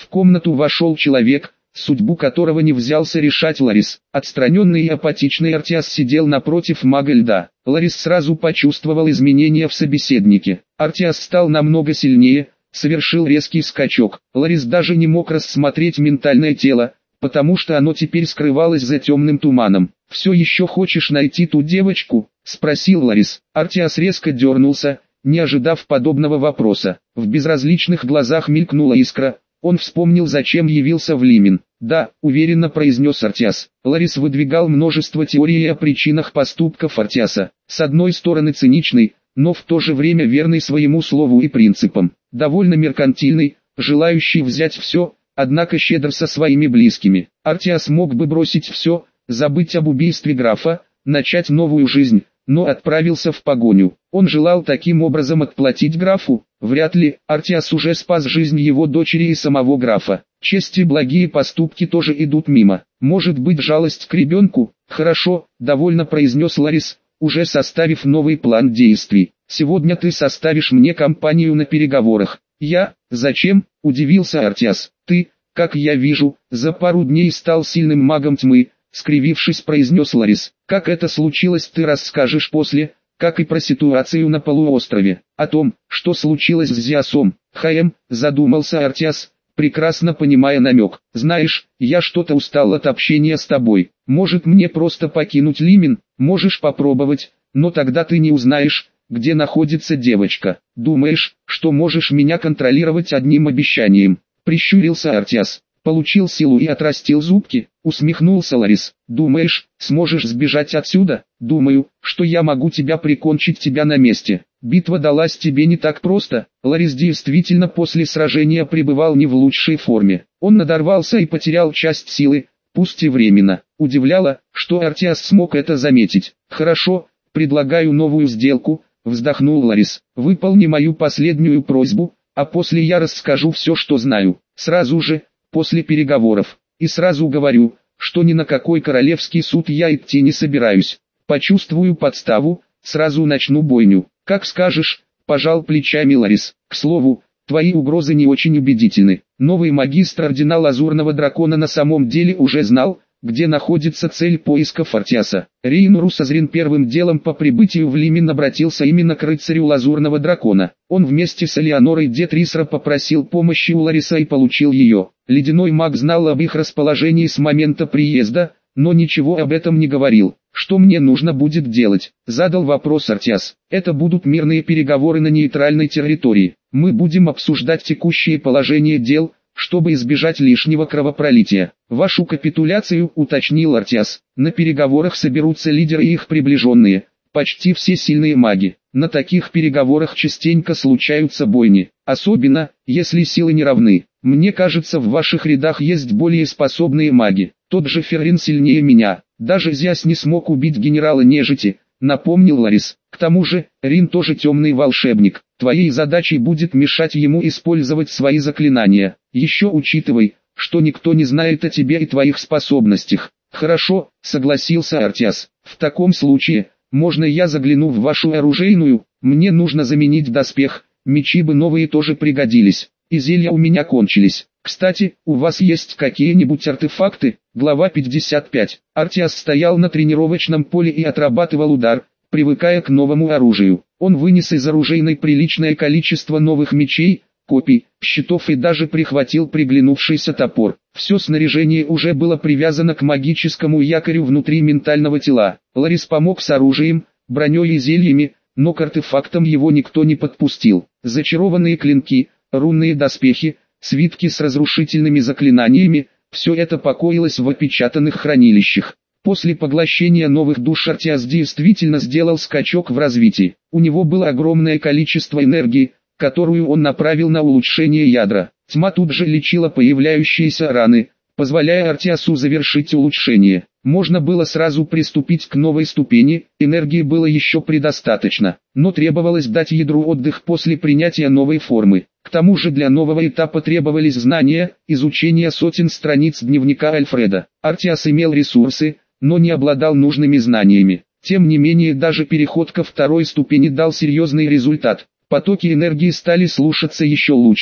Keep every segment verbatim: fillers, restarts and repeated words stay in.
В комнату вошел человек, судьбу которого не взялся решать Ларис. Отстраненный и апатичный Артиас сидел напротив мага льда. Ларис сразу почувствовал изменения в собеседнике. Артиас стал намного сильнее, совершил резкий скачок. Ларис даже не мог рассмотреть ментальное тело, потому что оно теперь скрывалось за темным туманом. «Все еще хочешь найти ту девочку?» – спросил Ларис. Артиас резко дернулся, не ожидав подобного вопроса. В безразличных глазах мелькнула искра. Он вспомнил, зачем явился в Лимен. «Да», – уверенно произнес Артиас. Ларис выдвигал множество теорий о причинах поступков Артиаса. С одной стороны циничный, но в то же время верный своему слову и принципам. Довольно меркантильный, желающий взять все, однако щедр со своими близкими. Артиас мог бы бросить все, забыть об убийстве графа, начать новую жизнь, но отправился в погоню. Он желал таким образом отплатить графу? Вряд ли. Артиас уже спас жизнь его дочери и самого графа. Честь и благие поступки тоже идут мимо. Может быть, жалость к ребенку? Хорошо, довольно произнес Ларис, уже составив новый план действий. Сегодня ты составишь мне компанию на переговорах. Я? Зачем? Удивился Артиас. Ты, как я вижу, за пару дней стал сильным магом тьмы, скривившись, произнес Ларис. Как это случилось, ты расскажешь после, как и про ситуацию на полуострове. О том, что случилось с Зиасом. Хаем, задумался Артиас, прекрасно понимая намек. Знаешь, я что-то устал от общения с тобой. Может, мне просто покинуть Лимен? Можешь попробовать, но тогда ты не узнаешь, где находится девочка. Думаешь, что можешь меня контролировать одним обещанием? Прищурился Артиас. Получил силу и отрастил зубки, усмехнулся Ларис. Думаешь, сможешь сбежать отсюда? Думаю, что я могу тебя прикончить тебя на месте. Битва далась тебе не так просто. Ларис действительно после сражения пребывал не в лучшей форме. Он надорвался и потерял часть силы, пусть и временно. Удивляло, что Артиас смог это заметить. Хорошо, предлагаю новую сделку, вздохнул Ларис. Выполни мою последнюю просьбу, а после я расскажу все, что знаю. Сразу же, после переговоров. И сразу говорю, что ни на какой королевский суд я идти не собираюсь. Почувствую подставу, сразу начну бойню. Как скажешь, пожал плечами Ларис. К слову, твои угрозы не очень убедительны. Новый магистр Ордена Лазурного Дракона на самом деле уже знал, где находится цель поисков Артиаса. Рейнуру Созрин первым делом по прибытию в Лимен обратился именно к рыцарю Лазурного Дракона. Он вместе с Элеонорой де Трисра попросил помощи у Лариса и получил ее. Ледяной маг знал об их расположении с момента приезда, но ничего об этом не говорил. «Что мне нужно будет делать?» – задал вопрос Артиас. «Это будут мирные переговоры на нейтральной территории. Мы будем обсуждать текущее положение дел, чтобы избежать лишнего кровопролития. Вашу капитуляцию», — уточнил Артиас. «На переговорах соберутся лидеры и их приближенные, почти все сильные маги. На таких переговорах частенько случаются бойни, особенно, если силы не равны. Мне кажется, в ваших рядах есть более способные маги. Тот же Феррин сильнее меня. Даже Зиас не смог убить генерала нежити», — напомнил Ларис. «К тому же, Рин тоже темный волшебник. Твоей задачей будет мешать ему использовать свои заклинания. Еще учитывай, что никто не знает о тебе и твоих способностях». «Хорошо», — согласился Артиас. «В таком случае, можно я загляну в вашу оружейную? Мне нужно заменить доспех, мечи бы новые тоже пригодились. И зелья у меня кончились. Кстати, у вас есть какие-нибудь артефакты?» Глава пятьдесят пять. Артиас стоял на тренировочном поле и отрабатывал удар, привыкая к новому оружию. Он вынес из оружейной приличное количество новых мечей, копий, щитов и даже прихватил приглянувшийся топор. Все снаряжение уже было привязано к магическому якорю внутри ментального тела. Ларис помог с оружием, броней и зельями, но к артефактам его никто не подпустил. Зачарованные клинки, рунные доспехи, свитки с разрушительными заклинаниями – все это покоилось в опечатанных хранилищах. После поглощения новых душ Артиас действительно сделал скачок в развитии. У него было огромное количество энергии, которую он направил на улучшение ядра. Тьма тут же лечила появляющиеся раны, позволяя Артиасу завершить улучшение. Можно было сразу приступить к новой ступени, энергии было еще предостаточно, но требовалось дать ядру отдых после принятия новой формы. К тому же для нового этапа требовались знания, изучение сотен страниц дневника Альфреда. Артиас имел ресурсы, но не обладал нужными знаниями. Тем не менее, даже переход ко второй ступени дал серьезный результат. Потоки энергии стали слушаться еще лучше,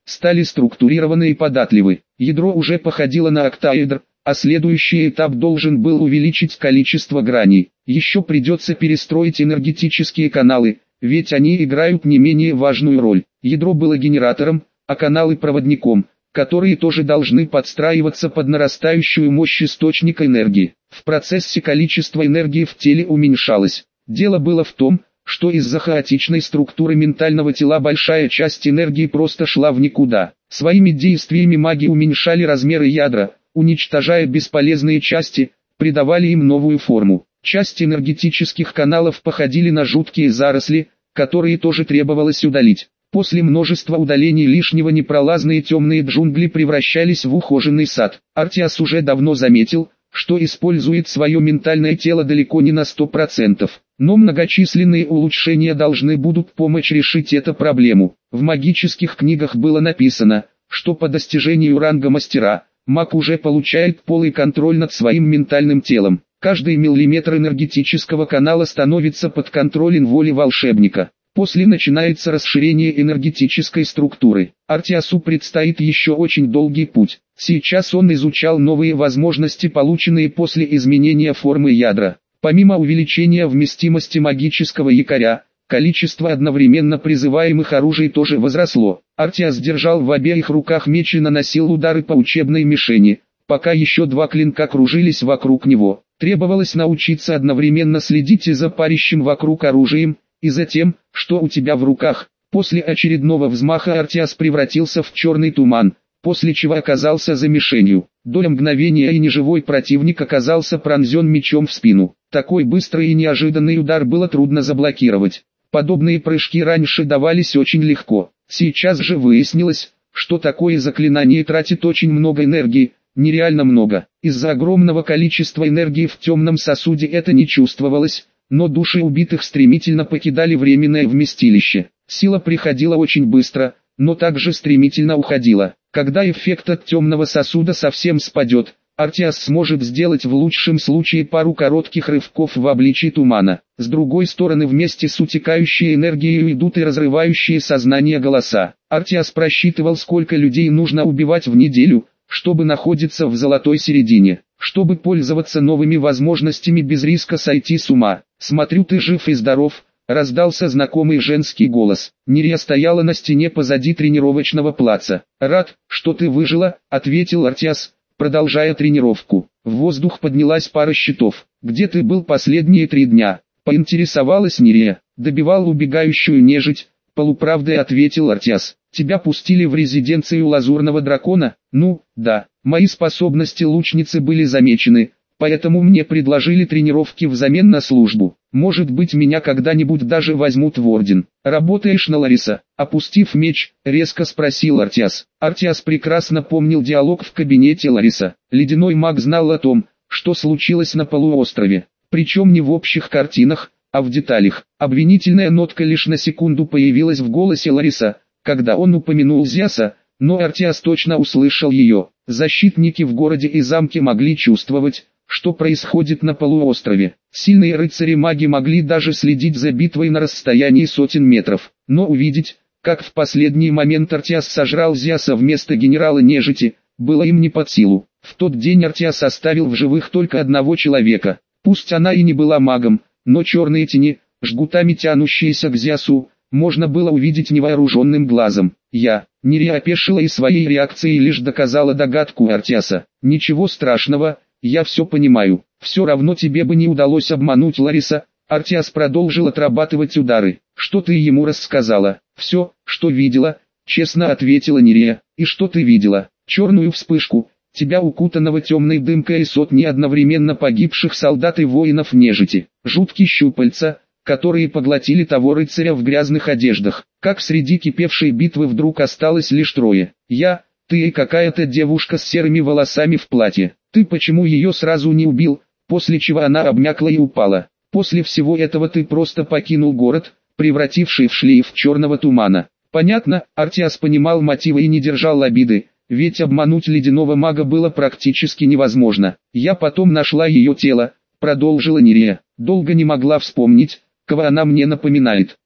стали структурированы и податливы. Ядро уже походило на октаэдр, а следующий этап должен был увеличить количество граней. Еще придется перестроить энергетические каналы, ведь они играют не менее важную роль. Ядро было генератором, а каналы проводником, которые тоже должны подстраиваться под нарастающую мощь источника энергии. В процессе количество энергии в теле уменьшалось. Дело было в том, что из-за хаотичной структуры ментального тела большая часть энергии просто шла в никуда. Своими действиями маги уменьшали размеры ядра, уничтожая бесполезные части, придавали им новую форму. Части энергетических каналов походили на жуткие заросли, которые тоже требовалось удалить. После множества удалений лишнего непролазные темные джунгли превращались в ухоженный сад. Артиас уже давно заметил, что использует свое ментальное тело далеко не на сто процентов. Но многочисленные улучшения должны будут помочь решить эту проблему. В магических книгах было написано, что по достижению ранга мастера, маг уже получает полный контроль над своим ментальным телом. Каждый миллиметр энергетического канала становится под контролем воли волшебника. После начинается расширение энергетической структуры. Артиасу предстоит еще очень долгий путь. Сейчас он изучал новые возможности, полученные после изменения формы ядра. Помимо увеличения вместимости магического якоря, количество одновременно призываемых оружий тоже возросло. Артиас держал в обеих руках меч и наносил удары по учебной мишени, пока еще два клинка кружились вокруг него. Требовалось научиться одновременно следить и за парящим вокруг оружием, и за тем, что у тебя в руках. После очередного взмаха Артиас превратился в черный туман, после чего оказался за мишенью. Доля мгновения и неживой противник оказался пронзен мечом в спину. Такой быстрый и неожиданный удар было трудно заблокировать. Подобные прыжки раньше давались очень легко. Сейчас же выяснилось, что такое заклинание тратит очень много энергии, нереально много. Из-за огромного количества энергии в темном сосуде это не чувствовалось, но души убитых стремительно покидали временное вместилище. Сила приходила очень быстро, но также стремительно уходила. Когда эффект от темного сосуда совсем спадет, Артиас сможет сделать в лучшем случае пару коротких рывков в обличии тумана. С другой стороны, вместе с утекающей энергией идут и разрывающие сознание голоса. Артиас просчитывал, сколько людей нужно убивать в неделю, чтобы находиться в золотой середине, чтобы пользоваться новыми возможностями без риска сойти с ума. «Смотрю, ты жив и здоров», — раздался знакомый женский голос. Нерия стояла на стене позади тренировочного плаца. «Рад, что ты выжила», — ответил Артиас, продолжая тренировку. В воздух поднялась пара щитов. «Где ты был последние три дня?» — поинтересовалась Нерия. «Добивал убегающую нежить», — полуправдой ответил Артиас. «Тебя пустили в резиденцию Лазурного Дракона?» «Ну, да. Мои способности лучницы были замечены, поэтому мне предложили тренировки взамен на службу. Может быть, меня когда-нибудь даже возьмут в орден». «Работаешь на Лариса?» Опустив меч, резко спросил Артиас. Артиас прекрасно помнил диалог в кабинете Лариса. Ледяной маг знал о том, что случилось на полуострове. Причем не в общих картинах, а в деталях. Обвинительная нотка лишь на секунду появилась в голосе Лариса, когда он упомянул Зяса, но Артиас точно услышал ее. Защитники в городе и замке могли чувствовать, что происходит на полуострове. Сильные рыцари-маги могли даже следить за битвой на расстоянии сотен метров, но увидеть, как в последний момент Артиас сожрал Зяса вместо генерала нежити, было им не под силу. В тот день Артиас оставил в живых только одного человека. Пусть она и не была магом, но черные тени, жгутами тянущиеся к Зясу, можно было увидеть невооруженным глазом. Я, Нерия опешила и своей реакцией лишь доказала догадку Артиаса. «Ничего страшного, я все понимаю. Все равно тебе бы не удалось обмануть Лариса». Артиас продолжил отрабатывать удары. «Что ты ему рассказала?» «Все, что видела», честно ответила Нерия. «И что ты видела?» «Черную вспышку, тебя укутанного темной дымкой и сотни одновременно погибших солдат и воинов нежити. Жуткие щупальца, которые поглотили того рыцаря в грязных одеждах. Как среди кипевшей битвы вдруг осталось лишь трое. Я, ты и какая-то девушка с серыми волосами в платье. Ты почему ее сразу не убил?» После чего она обмякла и упала. «После всего этого ты просто покинул город, превративший в шлейф черного тумана». Понятно, Артиас понимал мотивы и не держал обиды, ведь обмануть ледяного мага было практически невозможно. «Я потом нашла ее тело», продолжила Нерия. «Долго не могла вспомнить, кого она мне напоминает.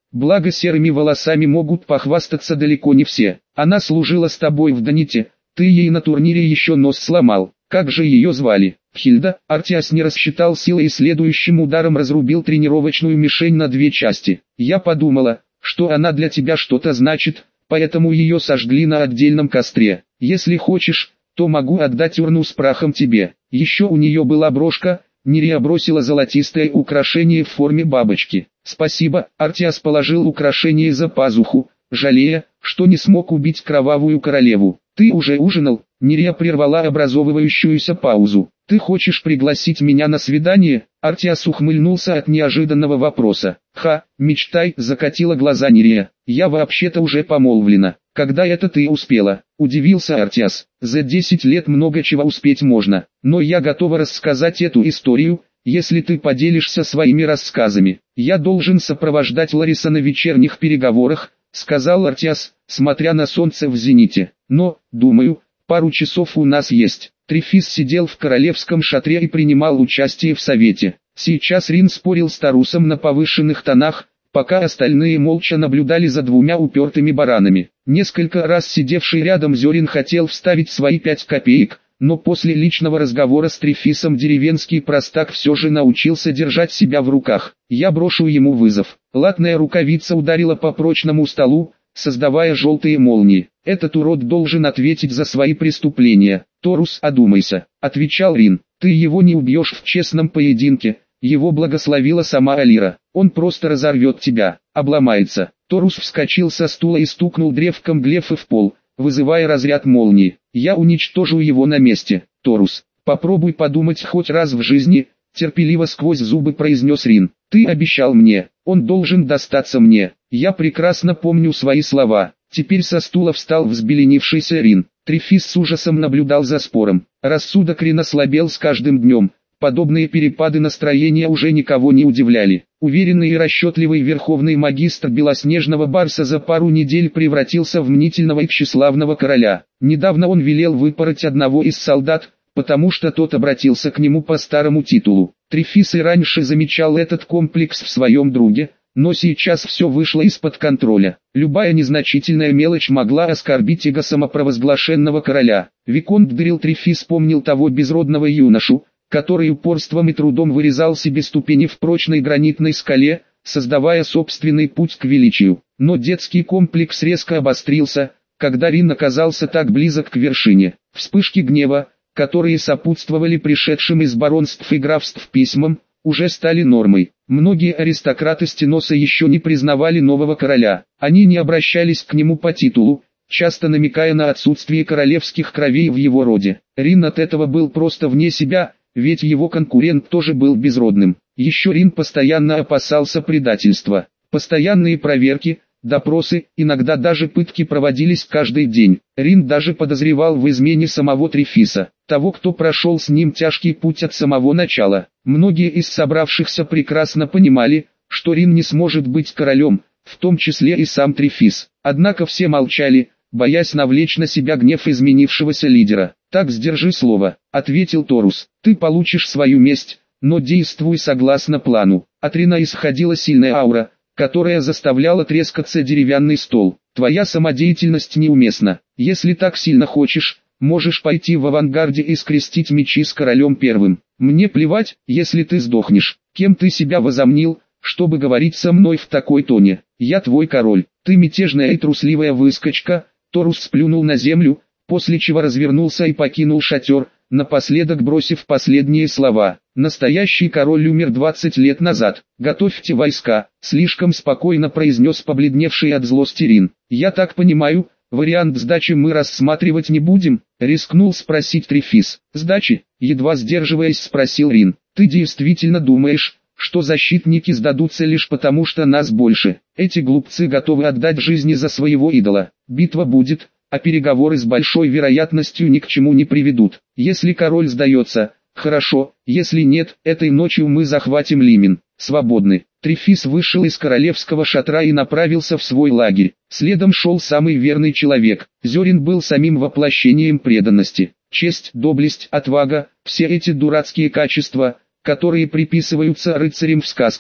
Благо серыми волосами могут похвастаться далеко не все. Она служила с тобой в Доните, ты ей на турнире еще нос сломал. Как же ее звали? Хильда. Артиас не рассчитал силы и следующим ударом разрубил тренировочную мишень на две части. Я подумала, что она для тебя что-то значит, поэтому ее сожгли на отдельном костре. Если хочешь, то могу отдать урну с прахом тебе. Еще у нее была брошка. Нерия бросила золотистое украшение в форме бабочки. Спасибо. Артиас положил украшение за пазуху, жалея, что не смог убить кровавую королеву. Ты уже ужинал? Нерия прервала образовывающуюся паузу. Ты хочешь пригласить меня на свидание? Артиас ухмыльнулся от неожиданного вопроса. Ха, мечтай, закатила глаза Нерия. Я вообще-то уже помолвлена. Когда это ты успела? Удивился Артиас. За десять лет много чего успеть можно, но я готова рассказать эту историю, если ты поделишься своими рассказами. Я должен сопровождать Лариса на вечерних переговорах, сказал Артиас, смотря на солнце в зените. Но, думаю, пару часов у нас есть. Трифис сидел в королевском шатре и принимал участие в совете. Сейчас Рин спорил с Тарусом на повышенных тонах, пока остальные молча наблюдали за двумя упертыми баранами. Несколько раз сидевший рядом Зёрин хотел вставить свои пять копеек, но после личного разговора с Трифисом деревенский простак все же научился держать себя в руках. Я брошу ему вызов. Латная рукавица ударила по прочному столу, создавая желтые молнии. Этот урод должен ответить за свои преступления. Торус, одумайся, отвечал Рин. Ты его не убьешь в честном поединке. Его благословила сама Алира. Он просто разорвет тебя, обломается. Торус вскочил со стула и стукнул древком глефы в пол, вызывая разряд молнии. Я уничтожу его на месте. Торус, попробуй подумать хоть раз в жизни, терпеливо сквозь зубы произнес Рин. Ты обещал мне, он должен достаться мне. Я прекрасно помню свои слова. Теперь со стула встал взбеленившийся Рин. Трифис с ужасом наблюдал за спором. Рассудок Рина слабел с каждым днем. Подобные перепады настроения уже никого не удивляли. Уверенный и расчетливый верховный магистр белоснежного барса за пару недель превратился в мнительного и тщеславного короля. Недавно он велел выпороть одного из солдат, потому что тот обратился к нему по старому титулу. Трифис и раньше замечал этот комплекс в своем друге, но сейчас все вышло из-под контроля. Любая незначительная мелочь могла оскорбить эго самопровозглашенного короля. Виконт Дрил Трифис помнил того безродного юношу, который упорством и трудом вырезал себе ступени в прочной гранитной скале, создавая собственный путь к величию. Но детский комплекс резко обострился, когда Рин оказался так близок к вершине. Вспышки гнева, которые сопутствовали пришедшим из баронств и графств письмам, уже стали нормой. Многие аристократы Стеноса еще не признавали нового короля. Они не обращались к нему по титулу, часто намекая на отсутствие королевских кровей в его роде. Рин от этого был просто вне себя, ведь его конкурент тоже был безродным. Еще Рин постоянно опасался предательства. Постоянные проверки, допросы, иногда даже пытки проводились каждый день. Рин даже подозревал в измене самого Трифиса, того, кто прошел с ним тяжкий путь от самого начала. Многие из собравшихся прекрасно понимали, что Рин не сможет быть королем, в том числе и сам Трифис. Однако все молчали, боясь навлечь на себя гнев изменившегося лидера. «Так сдержи слово», — ответил Торус. «Ты получишь свою месть, но действуй согласно плану». От Рина исходила сильная аура, которая заставляла трескаться деревянный стол. «Твоя самодеятельность неуместна. Если так сильно хочешь, можешь пойти в авангарде и скрестить мечи с королем первым. Мне плевать, если ты сдохнешь. Кем ты себя возомнил, чтобы говорить со мной в такой тоне? Я твой король. Ты мятежная и трусливая выскочка». Торус сплюнул на землю, после чего развернулся и покинул шатер, напоследок бросив последние слова. «Настоящий король умер двадцать лет назад. Готовьте войска», — слишком спокойно произнес побледневший от злости Рин. «Я так понимаю, вариант сдачи мы рассматривать не будем?» — рискнул спросить Трифис. «Сдачи?» — едва сдерживаясь спросил Рин. «Ты действительно думаешь, что защитники сдадутся лишь потому, что нас больше? Эти глупцы готовы отдать жизни за своего идола. Битва будет, а переговоры с большой вероятностью ни к чему не приведут. Если король сдается, хорошо, если нет, этой ночью мы захватим Лимен. Свободны». Трифис вышел из королевского шатра и направился в свой лагерь. Следом шел самый верный человек. Зёрин был самим воплощением преданности. Честь, доблесть, отвага, все эти дурацкие качества, которые приписываются рыцарям в сказках,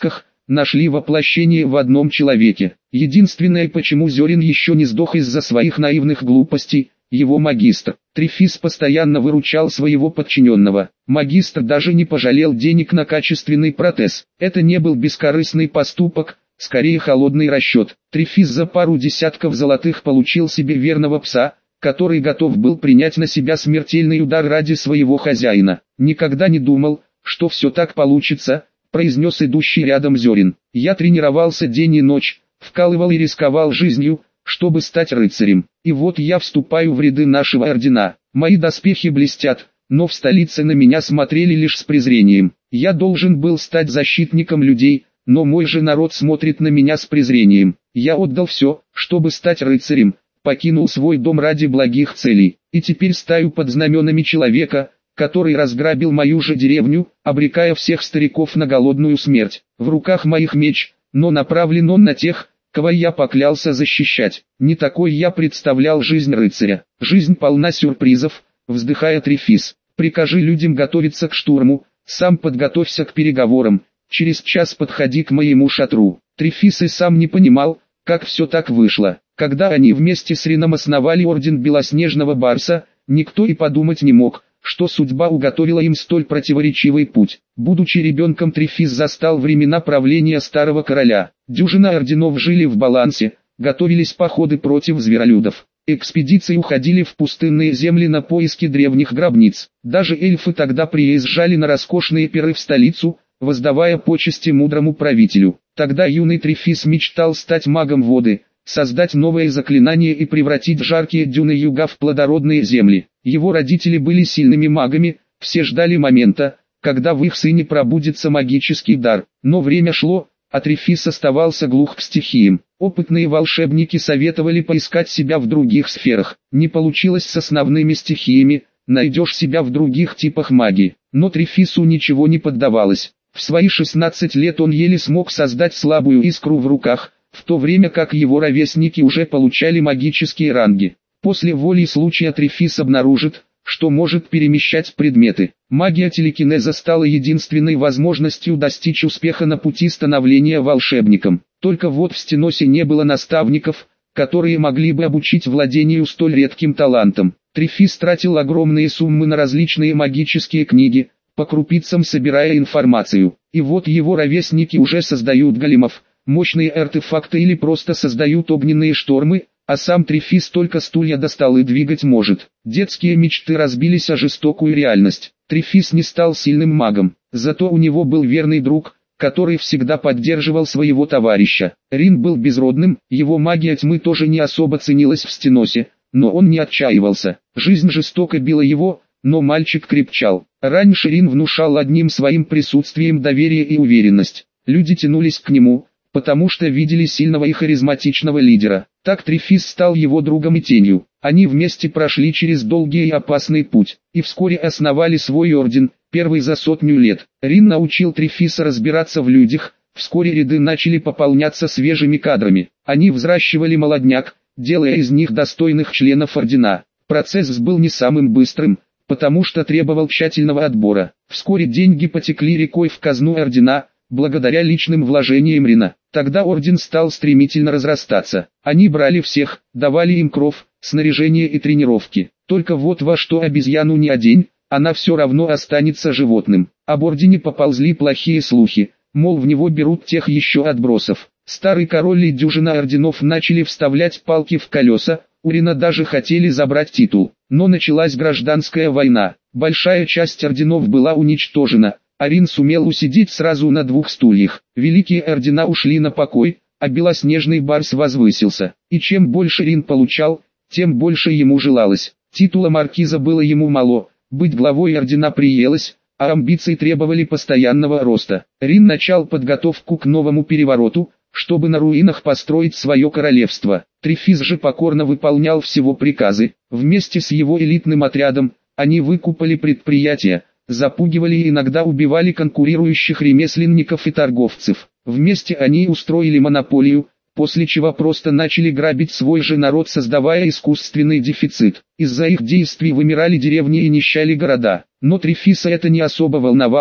нашли воплощение в одном человеке. Единственное, почему Зерин еще не сдох из-за своих наивных глупостей, его магистр. Трифис постоянно выручал своего подчиненного. Магистр даже не пожалел денег на качественный протез. Это не был бескорыстный поступок, скорее холодный расчет. Трифис за пару десятков золотых получил себе верного пса, который готов был принять на себя смертельный удар ради своего хозяина. «Никогда не думал, что все так получится», — произнес идущий рядом Зерин. «Я тренировался день и ночь, вкалывал и рисковал жизнью, чтобы стать рыцарем. И вот я вступаю в ряды нашего ордена. Мои доспехи блестят, но в столице на меня смотрели лишь с презрением. Я должен был стать защитником людей, но мой же народ смотрит на меня с презрением. Я отдал все, чтобы стать рыцарем, покинул свой дом ради благих целей, и теперь стою под знаменами человека, который разграбил мою же деревню, обрекая всех стариков на голодную смерть. В руках моих меч, но направлен он на тех, кого я поклялся защищать. Не такой я представлял жизнь рыцаря. Жизнь полна сюрпризов», — вздыхая Трифис. «Прикажи людям готовиться к штурму, сам подготовься к переговорам, через час подходи к моему шатру». Трифис и сам не понимал, как все так вышло. Когда они вместе с Рином основали Орден Белоснежного Барса, никто и подумать не мог, что судьба уготовила им столь противоречивый путь. Будучи ребенком, Трифис застал времена правления старого короля. Дюжина орденов жили в балансе, готовились походы против зверолюдов. Экспедиции уходили в пустынные земли на поиски древних гробниц. Даже эльфы тогда приезжали на роскошные пиры в столицу, воздавая почести мудрому правителю. Тогда юный Трифис мечтал стать магом воды, создать новые заклинания и превратить жаркие дюны юга в плодородные земли. Его родители были сильными магами, все ждали момента, когда в их сыне пробудится магический дар. Но время шло, а Трифис оставался глух к стихиям. Опытные волшебники советовали поискать себя в других сферах. Не получилось с основными стихиями, найдешь себя в других типах магии. Но Трифису ничего не поддавалось. В свои шестнадцать лет он еле смог создать слабую искру в руках, в то время как его ровесники уже получали магические ранги. После воли и случая Трифис обнаружит, что может перемещать предметы. Магия телекинеза стала единственной возможностью достичь успеха на пути становления волшебником. Только вот в Стеносе не было наставников, которые могли бы обучить владению столь редким талантом. Трифис тратил огромные суммы на различные магические книги, по крупицам собирая информацию. И вот его ровесники уже создают големов, мощные артефакты или просто создают огненные штормы, а сам Трифис только стулья до столы двигать может. Детские мечты разбились о жестокую реальность. Трифис не стал сильным магом, зато у него был верный друг, который всегда поддерживал своего товарища. Рин был безродным, его магия тьмы тоже не особо ценилась в Стеносе, но он не отчаивался. Жизнь жестоко била его, но мальчик крепчал. Раньше Рин внушал одним своим присутствием доверие и уверенность. Люди тянулись к нему, потому что видели сильного и харизматичного лидера. Так Трифис стал его другом и тенью. Они вместе прошли через долгий и опасный путь, и вскоре основали свой орден, первый за сотню лет. Рин научил Трифиса разбираться в людях, вскоре ряды начали пополняться свежими кадрами. Они взращивали молодняк, делая из них достойных членов ордена. Процесс был не самым быстрым, потому что требовал тщательного отбора. Вскоре деньги потекли рекой в казну ордена, благодаря личным вложениям Рина. Тогда орден стал стремительно разрастаться. Они брали всех, давали им кров, снаряжение и тренировки. Только вот во что обезьяну не одень, она все равно останется животным. Об ордене поползли плохие слухи, мол в него берут тех еще отбросов. Старый король и дюжина орденов начали вставлять палки в колеса, у Рина даже хотели забрать титул. Но началась гражданская война, большая часть орденов была уничтожена. Рин сумел усидеть сразу на двух стульях. Великие ордена ушли на покой, а белоснежный барс возвысился. И чем больше Рин получал, тем больше ему желалось. Титула маркиза было ему мало, быть главой ордена приелось, а амбиции требовали постоянного роста. Рин начал подготовку к новому перевороту, чтобы на руинах построить свое королевство. Трифис же покорно выполнял всего приказы. Вместе с его элитным отрядом, они выкупали предприятия, запугивали и иногда убивали конкурирующих ремесленников и торговцев. Вместе они устроили монополию, после чего просто начали грабить свой же народ, создавая искусственный дефицит. Из-за их действий вымирали деревни и нищали города. Но Трифиса это не особо волновало,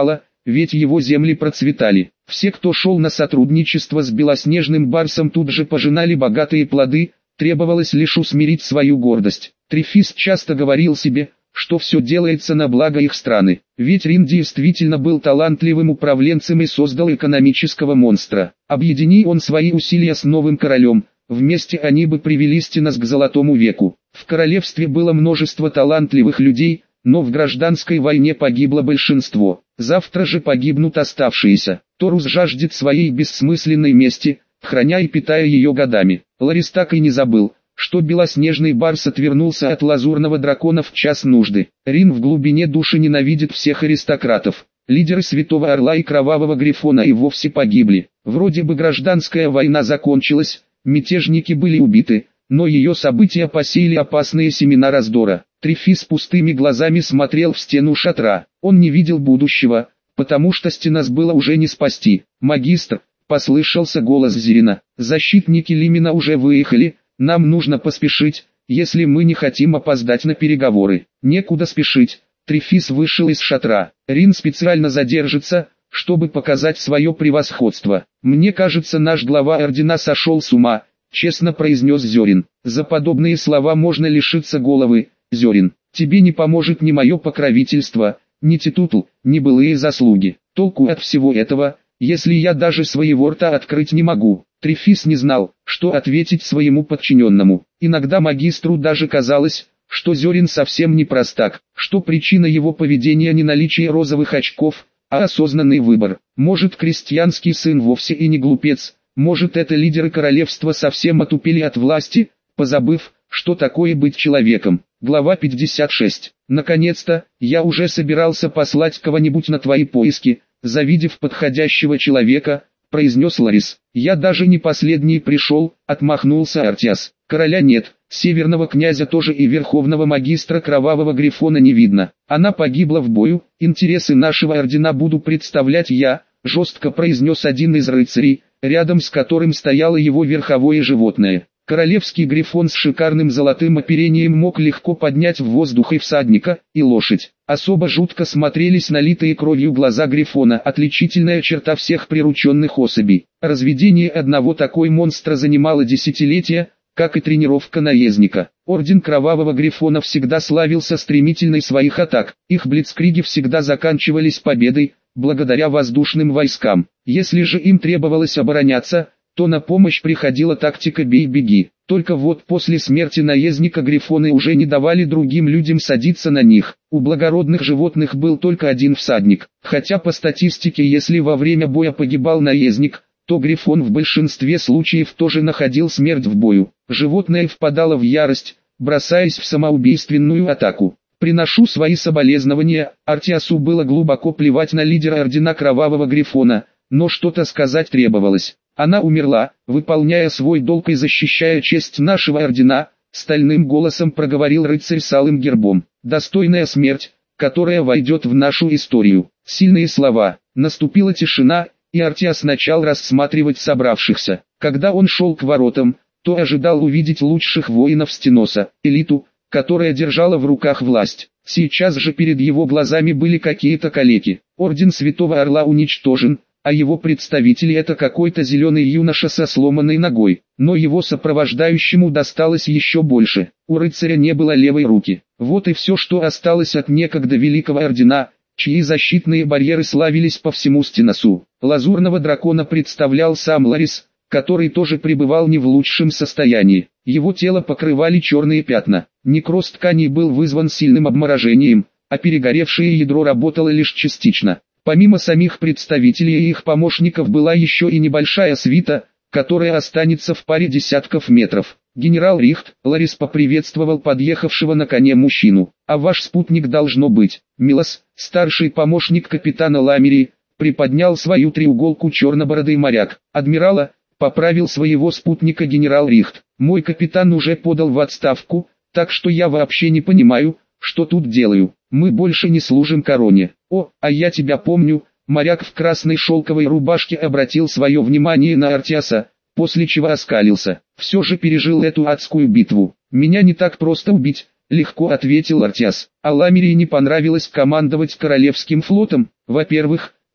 ведь его земли процветали. Все, кто шел на сотрудничество с белоснежным барсом, тут же пожинали богатые плоды, требовалось лишь усмирить свою гордость. Трефис часто говорил себе, что все делается на благо их страны, ведь Рин действительно был талантливым управленцем и создал экономического монстра. Объедини он свои усилия с новым королем, вместе они бы привели Стенос к золотому веку. В королевстве было множество талантливых людей, но в гражданской войне погибло большинство. Завтра же погибнут оставшиеся. Торус жаждет своей бессмысленной мести, храня и питая ее годами. Ларис так и не забыл, что белоснежный барс отвернулся от лазурного дракона в час нужды. Рин в глубине души ненавидит всех аристократов. Лидеры Святого Орла и Кровавого Грифона и вовсе погибли. Вроде бы гражданская война закончилась, мятежники были убиты, но ее события посеяли опасные семена раздора. Трефис пустыми глазами смотрел в стену шатра. Он не видел будущего, потому что Стенос было уже не спасти. «Магистр», — послышался голос Зерина, — «защитники Лимина уже выехали, нам нужно поспешить, если мы не хотим опоздать на переговоры». «Некуда спешить». Трефис вышел из шатра. «Рин специально задержится, чтобы показать свое превосходство. Мне кажется, наш глава ордена сошел с ума», — честно произнес Зерин. «За подобные слова можно лишиться головы, Зерин. Тебе не поможет ни мое покровительство, ни титул, ни былые заслуги. Толку от всего этого, если я даже своего рта открыть не могу». Трефис не знал, что ответить своему подчиненному. Иногда магистру даже казалось, что Зерин совсем не простак, что причина его поведения не наличие розовых очков, а осознанный выбор. Может, крестьянский сын вовсе и не глупец, может, это лидеры королевства совсем отупели от власти, позабыв, что такое быть человеком. Глава пятьдесят шесть. «Наконец-то, я уже собирался послать кого-нибудь на твои поиски, завидев подходящего человека», — произнес Ларис. «Я даже не последний пришел», — отмахнулся Артиас. «Короля нет, северного князя тоже и верховного магистра Кровавого Грифона не видно. Она погибла в бою, интересы нашего ордена буду представлять я», — жестко произнес один из рыцарей, рядом с которым стояло его верховое животное. Королевский грифон с шикарным золотым оперением мог легко поднять в воздух и всадника, и лошадь. Особо жутко смотрелись налитые кровью глаза грифона, отличительная черта всех прирученных особей. Разведение одного такой монстра занимало десятилетия, как и тренировка наездника. Орден Кровавого Грифона всегда славился стремительной своих атак, их блицкриги всегда заканчивались победой, благодаря воздушным войскам. Если же им требовалось обороняться, то на помощь приходила тактика «бей-беги». Только вот после смерти наездника грифоны уже не давали другим людям садиться на них. У благородных животных был только один всадник. Хотя по статистике, если во время боя погибал наездник, то грифон в большинстве случаев тоже находил смерть в бою. Животное впадало в ярость, бросаясь в самоубийственную атаку. «Приношу свои соболезнования». Артиасу было глубоко плевать на лидера ордена Кровавого Грифона, но что-то сказать требовалось. «Она умерла, выполняя свой долг и защищая честь нашего ордена», — стальным голосом проговорил рыцарь с алым гербом. «Достойная смерть, которая войдет в нашу историю». Сильные слова. Наступила тишина, и Артиас начал рассматривать собравшихся. Когда он шел к воротам, то ожидал увидеть лучших воинов Стеноса, элиту, которая держала в руках власть. Сейчас же перед его глазами были какие-то калеки. Орден Святого Орла уничтожен, а его представители — это какой-то зеленый юноша со сломанной ногой. Но его сопровождающему досталось еще больше. У рыцаря не было левой руки. Вот и все, что осталось от некогда великого ордена, чьи защитные барьеры славились по всему Стеносу. Лазурного дракона представлял сам Ларис, который тоже пребывал не в лучшем состоянии. Его тело покрывали черные пятна. Некроз тканей был вызван сильным обморожением, а перегоревшее ядро работало лишь частично. Помимо самих представителей и их помощников была еще и небольшая свита, которая останется в паре десятков метров. «Генерал Рихт», — Ларис поприветствовал подъехавшего на коне мужчину. «А ваш спутник должно быть». Милос, старший помощник капитана Ламерии, приподнял свою треуголку чернобородый моряк. «Адмирала», — поправил своего спутника генерал Рихт. «Мой капитан уже подал в отставку, так что я вообще не понимаю, что тут делаю. Мы больше не служим короне». «О, а я тебя помню», — моряк в красной шелковой рубашке обратил свое внимание на Артиаса, после чего оскалился. «Все же пережил эту адскую битву. Меня не так просто убить», — легко ответил Артиас. «А Ламерии не понравилось командовать королевским флотом. Во-первых,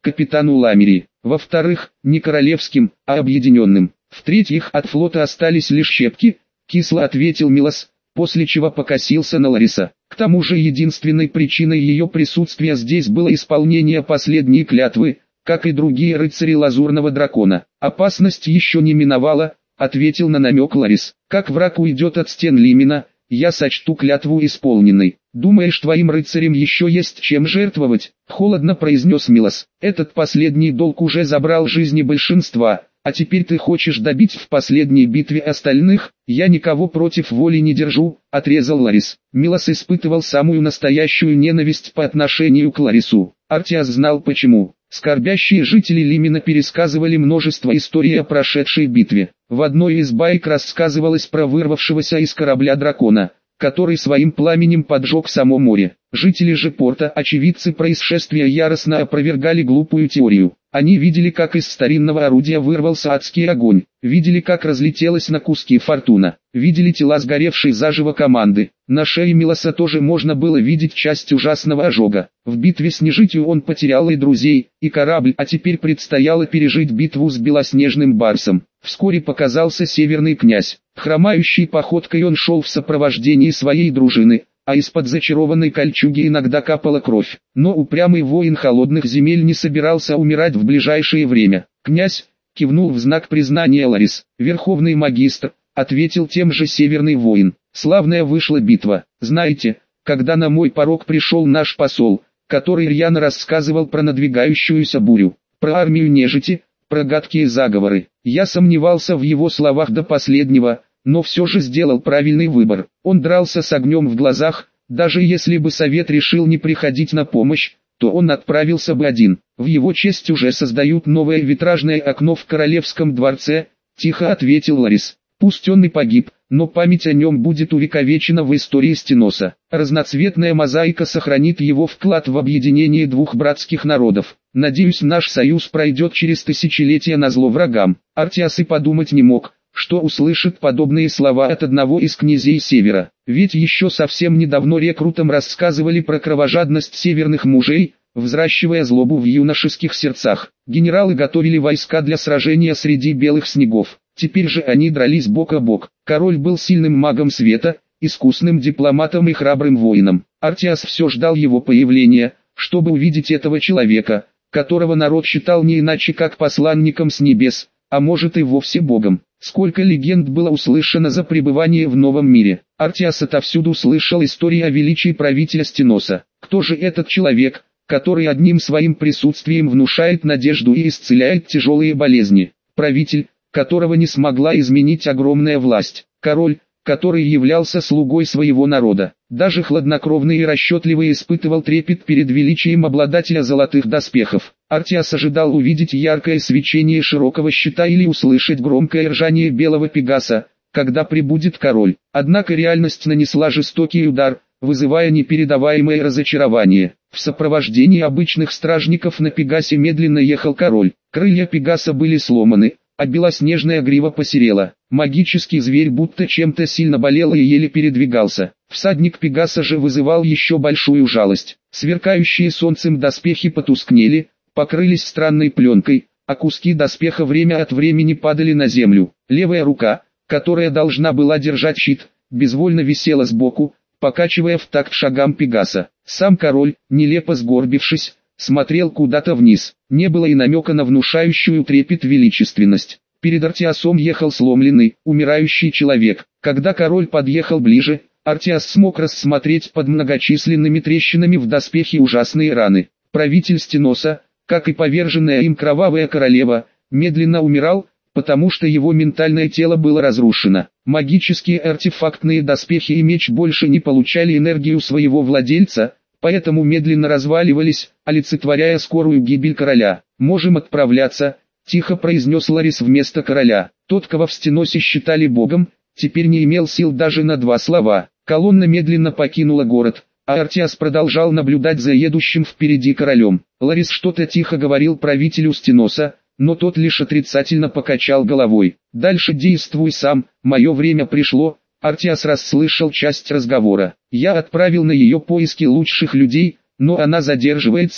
капитану Ламери. Во-вторых, не королевским, а объединенным. В-третьих, от флота остались лишь щепки, кисло ответил Милос, после чего покосился на Лариса. К тому же единственной причиной ее присутствия здесь было исполнение последней клятвы, как и другие рыцари Лазурного Дракона. «Опасность еще не миновала», — ответил на намек Ларис. «Как враг уйдет от стен Лимена, я сочту клятву исполненной. Думаешь, твоим рыцарям еще есть чем жертвовать?» — холодно произнес Милос. «Этот последний долг уже забрал жизни большинства, а теперь ты хочешь добить в последней битве остальных? Я никого против воли не держу», — отрезал Ларис. Милос испытывал самую настоящую ненависть по отношению к Ларису. Артиас знал почему. Скорбящие жители Лимена пересказывали множество историй о прошедшей битве. В одной из баек рассказывалось про вырвавшегося из корабля дракона, который своим пламенем поджег само море. Жители же порта, очевидцы происшествия, яростно опровергали глупую теорию. Они видели, как из старинного орудия вырвался адский огонь, видели, как разлетелась на куски фортуна, видели тела сгоревшей заживо команды. На шее Милоса тоже можно было видеть часть ужасного ожога. В битве с нежитью он потерял и друзей, и корабль, а теперь предстояло пережить битву с белоснежным барсом. Вскоре показался северный князь. Хромающей походкой он шел в сопровождении своей дружины, а из-под зачарованной кольчуги иногда капала кровь. Но упрямый воин холодных земель не собирался умирать в ближайшее время. «Князь», — кивнул в знак признания Ларис. «Верховный магистр», — ответил тем же северный воин. «Славная вышла битва. Знаете, когда на мой порог пришел наш посол, который рьяно рассказывал про надвигающуюся бурю, про армию нежити, про гадкие заговоры, я сомневался в его словах до последнего, но все же сделал правильный выбор. Он дрался с огнем в глазах, даже если бы совет решил не приходить на помощь, то он отправился бы один. В его честь уже создают новое витражное окно в королевском дворце», — тихо ответил Ларис. «Пусть он и погиб, но память о нем будет увековечена в истории Стеноса. Разноцветная мозаика сохранит его вклад в объединение двух братских народов. Надеюсь, наш союз пройдет через тысячелетия назло врагам». Артиас и подумать не мог, что услышит подобные слова от одного из князей Севера. Ведь еще совсем недавно рекрутам рассказывали про кровожадность северных мужей, взращивая злобу в юношеских сердцах. Генералы готовили войска для сражения среди белых снегов. Теперь же они дрались бок о бок. Король был сильным магом света, искусным дипломатом и храбрым воином. Артиас все ждал его появления, чтобы увидеть этого человека, которого народ считал не иначе как посланником с небес, а может и вовсе богом. Сколько легенд было услышано за пребывание в новом мире. Артиас отовсюду слышал истории о величии правителя Стеноса. Кто же этот человек, который одним своим присутствием внушает надежду и исцеляет тяжелые болезни? Правитель, которого не смогла изменить огромная власть. Король, который являлся слугой своего народа. Даже хладнокровный и расчетливый испытывал трепет перед величием обладателя золотых доспехов. Артиас ожидал увидеть яркое свечение широкого щита или услышать громкое ржание белого пегаса, когда прибудет король. Однако реальность нанесла жестокий удар, вызывая непередаваемое разочарование. В сопровождении обычных стражников на пегасе медленно ехал король. Крылья пегаса были сломаны, а белоснежная грива посерела. Магический зверь будто чем-то сильно болел и еле передвигался. Всадник пегаса же вызывал еще большую жалость. Сверкающие солнцем доспехи потускнели, покрылись странной пленкой, а куски доспеха время от времени падали на землю. Левая рука, которая должна была держать щит, безвольно висела сбоку, покачивая в такт шагам пегаса. Сам король, нелепо сгорбившись, смотрел куда-то вниз. Не было и намека на внушающую трепет величественность. Перед Артиасом ехал сломленный, умирающий человек. Когда король подъехал ближе, Артиас смог рассмотреть под многочисленными трещинами в доспехе ужасные раны. Правитель Стеноса, как и поверженная им кровавая королева, медленно умирал, потому что его ментальное тело было разрушено. Магические артефактные доспехи и меч больше не получали энергию своего владельца, поэтому медленно разваливались, олицетворяя скорую гибель короля. «Можем отправляться», — тихо произнес Ларис вместо короля. Тот, кого в Стеносе считали богом, теперь не имел сил даже на два слова. Колонна медленно покинула город, а Артиас продолжал наблюдать за едущим впереди королем. Ларис что-то тихо говорил правителю Стеноса, но тот лишь отрицательно покачал головой. «Дальше действуй сам, мое время пришло». Артиас расслышал часть разговора. «Я отправил на ее поиски лучших людей, но она задерживается,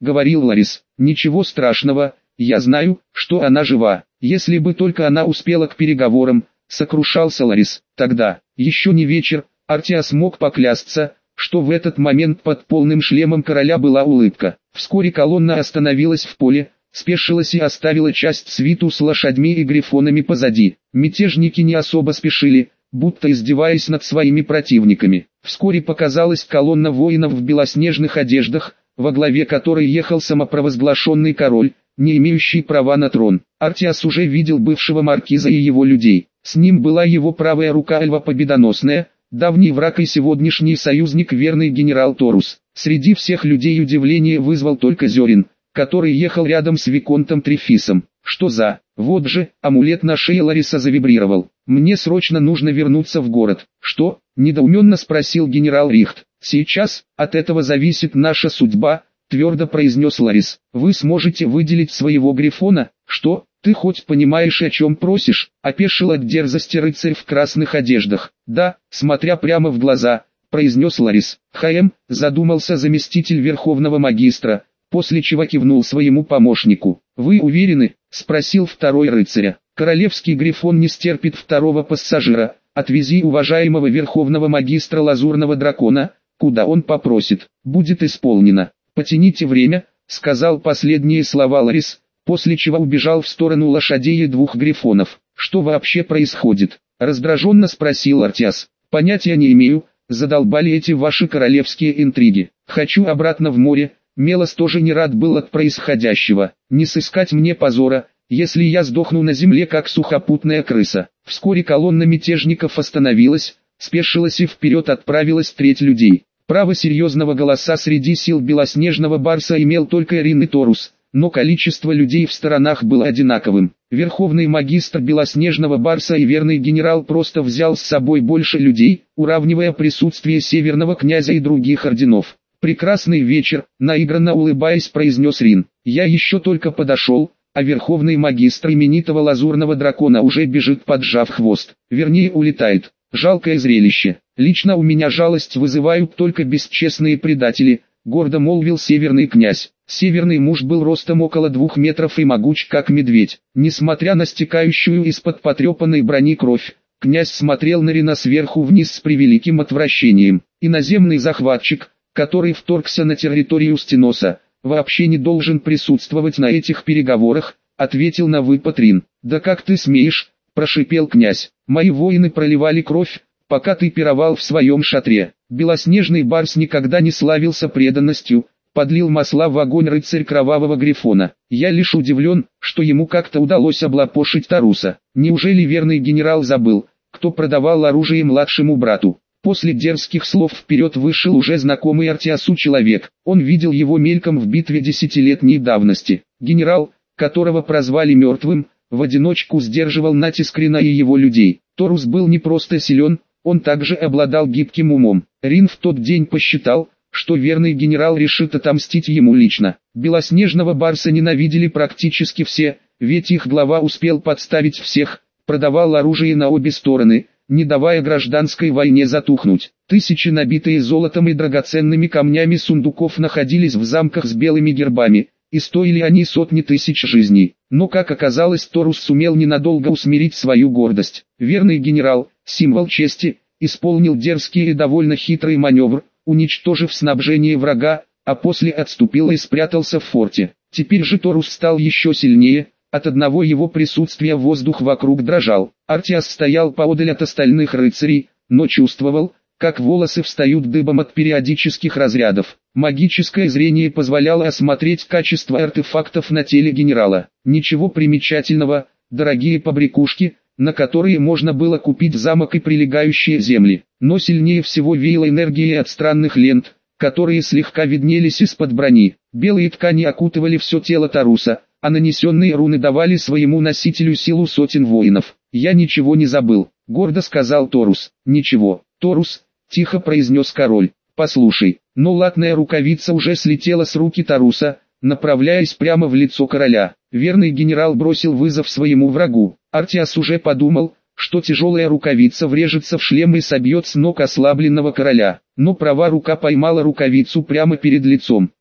говорил Ларис. «Ничего страшного, я знаю, что она жива. Если бы только она успела к переговорам», сокрушался Ларис. Тогда, еще не вечер, Артиас мог поклясться, что в этот момент под полным шлемом короля была улыбка. Вскоре колонна остановилась в поле, спешилась и оставила часть свиту с лошадьми и грифонами позади. Мятежники не особо спешили, будто издеваясь над своими противниками. Вскоре показалась колонна воинов в белоснежных одеждах, во главе которой ехал самопровозглашенный король, не имеющий права на трон. Артиас уже видел бывшего маркиза и его людей. С ним была его правая рука Альва Победоносная, давний враг и сегодняшний союзник верный генерал Торус. Среди всех людей удивление вызвал только Зерин, который ехал рядом с Виконтом Трефисом. Что за... Вот же, амулет на шее Лариса завибрировал. «Мне срочно нужно вернуться в город». «Что?» – недоуменно спросил генерал Рихт. «Сейчас, от этого зависит наша судьба», – твердо произнес Ларис. «Вы сможете выделить своего грифона?» «Что? Ты хоть понимаешь, о чем просишь?» – опешил от дерзости рыцарь в красных одеждах. «Да», – смотря прямо в глаза, произнес Ларис. «Хаэм», – задумался заместитель верховного магистра, после чего кивнул своему помощнику. «Вы уверены?» – спросил второй рыцаря. «Королевский грифон не стерпит второго пассажира. Отвези уважаемого верховного магистра Лазурного Дракона, куда он попросит. Будет исполнено. Потяните время», – сказал последние слова Ларис, после чего убежал в сторону лошадей и двух грифонов. «Что вообще происходит?» – раздраженно спросил Артиас. «Понятия не имею, задолбали эти ваши королевские интриги. Хочу обратно в море». Мелос тоже не рад был от происходящего. «Не сыскать мне позора, если я сдохну на земле как сухопутная крыса». Вскоре колонна мятежников остановилась, спешилась и вперед отправилась треть людей. Право серьезного голоса среди сил Белоснежного Барса имел только Эрин и Торус, но количество людей в сторонах было одинаковым. Верховный магистр Белоснежного Барса и верный генерал просто взял с собой больше людей, уравнивая присутствие Северного князя и других орденов. «Прекрасный вечер», — наигранно улыбаясь произнес Рин. «Я еще только подошел, а верховный магистр именитого Лазурного Дракона уже бежит, поджав хвост. Вернее, улетает. Жалкое зрелище. Лично у меня жалость вызывают только бесчестные предатели», — гордо молвил Северный князь. Северный муж был ростом около двух метров и могуч как медведь. Несмотря на стекающую из-под потрепанной брони кровь, князь смотрел на Рина сверху вниз с превеликим отвращением. Иноземный захватчик, который вторгся на территорию Стеноса, вообще не должен присутствовать на этих переговорах, ответил на выпад Рин. «Да как ты смеешь?» – прошипел князь. «Мои воины проливали кровь, пока ты пировал в своем шатре». Белоснежный Барс никогда не славился преданностью, подлил масла в огонь рыцарь Кровавого Грифона. «Я лишь удивлен, что ему как-то удалось облапошить Таруса. Неужели верный генерал забыл, кто продавал оружие младшему брату?» После дерзких слов вперед вышел уже знакомый Артиасу человек. Он видел его мельком в битве десятилетней давности. Генерал, которого прозвали мертвым, в одиночку сдерживал натиск Рина и его людей. Торус был не просто силен, он также обладал гибким умом. Рин в тот день посчитал, что верный генерал решит отомстить ему лично. Белоснежного Барса ненавидели практически все, ведь их глава успел подставить всех, продавал оружие на обе стороны, не давая гражданской войне затухнуть. Тысячи набитые золотом и драгоценными камнями сундуков находились в замках с белыми гербами, и стоили они сотни тысяч жизней. Но как оказалось, Торус сумел ненадолго усмирить свою гордость. Верный генерал, символ чести, исполнил дерзкий и довольно хитрый маневр, уничтожив снабжение врага, а после отступил и спрятался в форте. Теперь же Торус стал еще сильнее. От одного его присутствия воздух вокруг дрожал. Артиас стоял поодаль от остальных рыцарей, но чувствовал, как волосы встают дыбом от периодических разрядов. Магическое зрение позволяло осмотреть качество артефактов на теле генерала. Ничего примечательного, дорогие побрякушки, на которые можно было купить замок и прилегающие земли. Но сильнее всего веяло энергией от странных лент, которые слегка виднелись из-под брони. Белые ткани окутывали все тело Таруса, а нанесенные руны давали своему носителю силу сотен воинов. «Я ничего не забыл», — гордо сказал Торус. «Ничего, Торус», — тихо произнес король. «Послушай». Но латная рукавица уже слетела с руки Таруса, направляясь прямо в лицо короля. Верный генерал бросил вызов своему врагу. Артиас уже подумал, что тяжелая рукавица врежется в шлем и собьет с ног ослабленного короля. Но правая рука поймала рукавицу прямо перед лицом.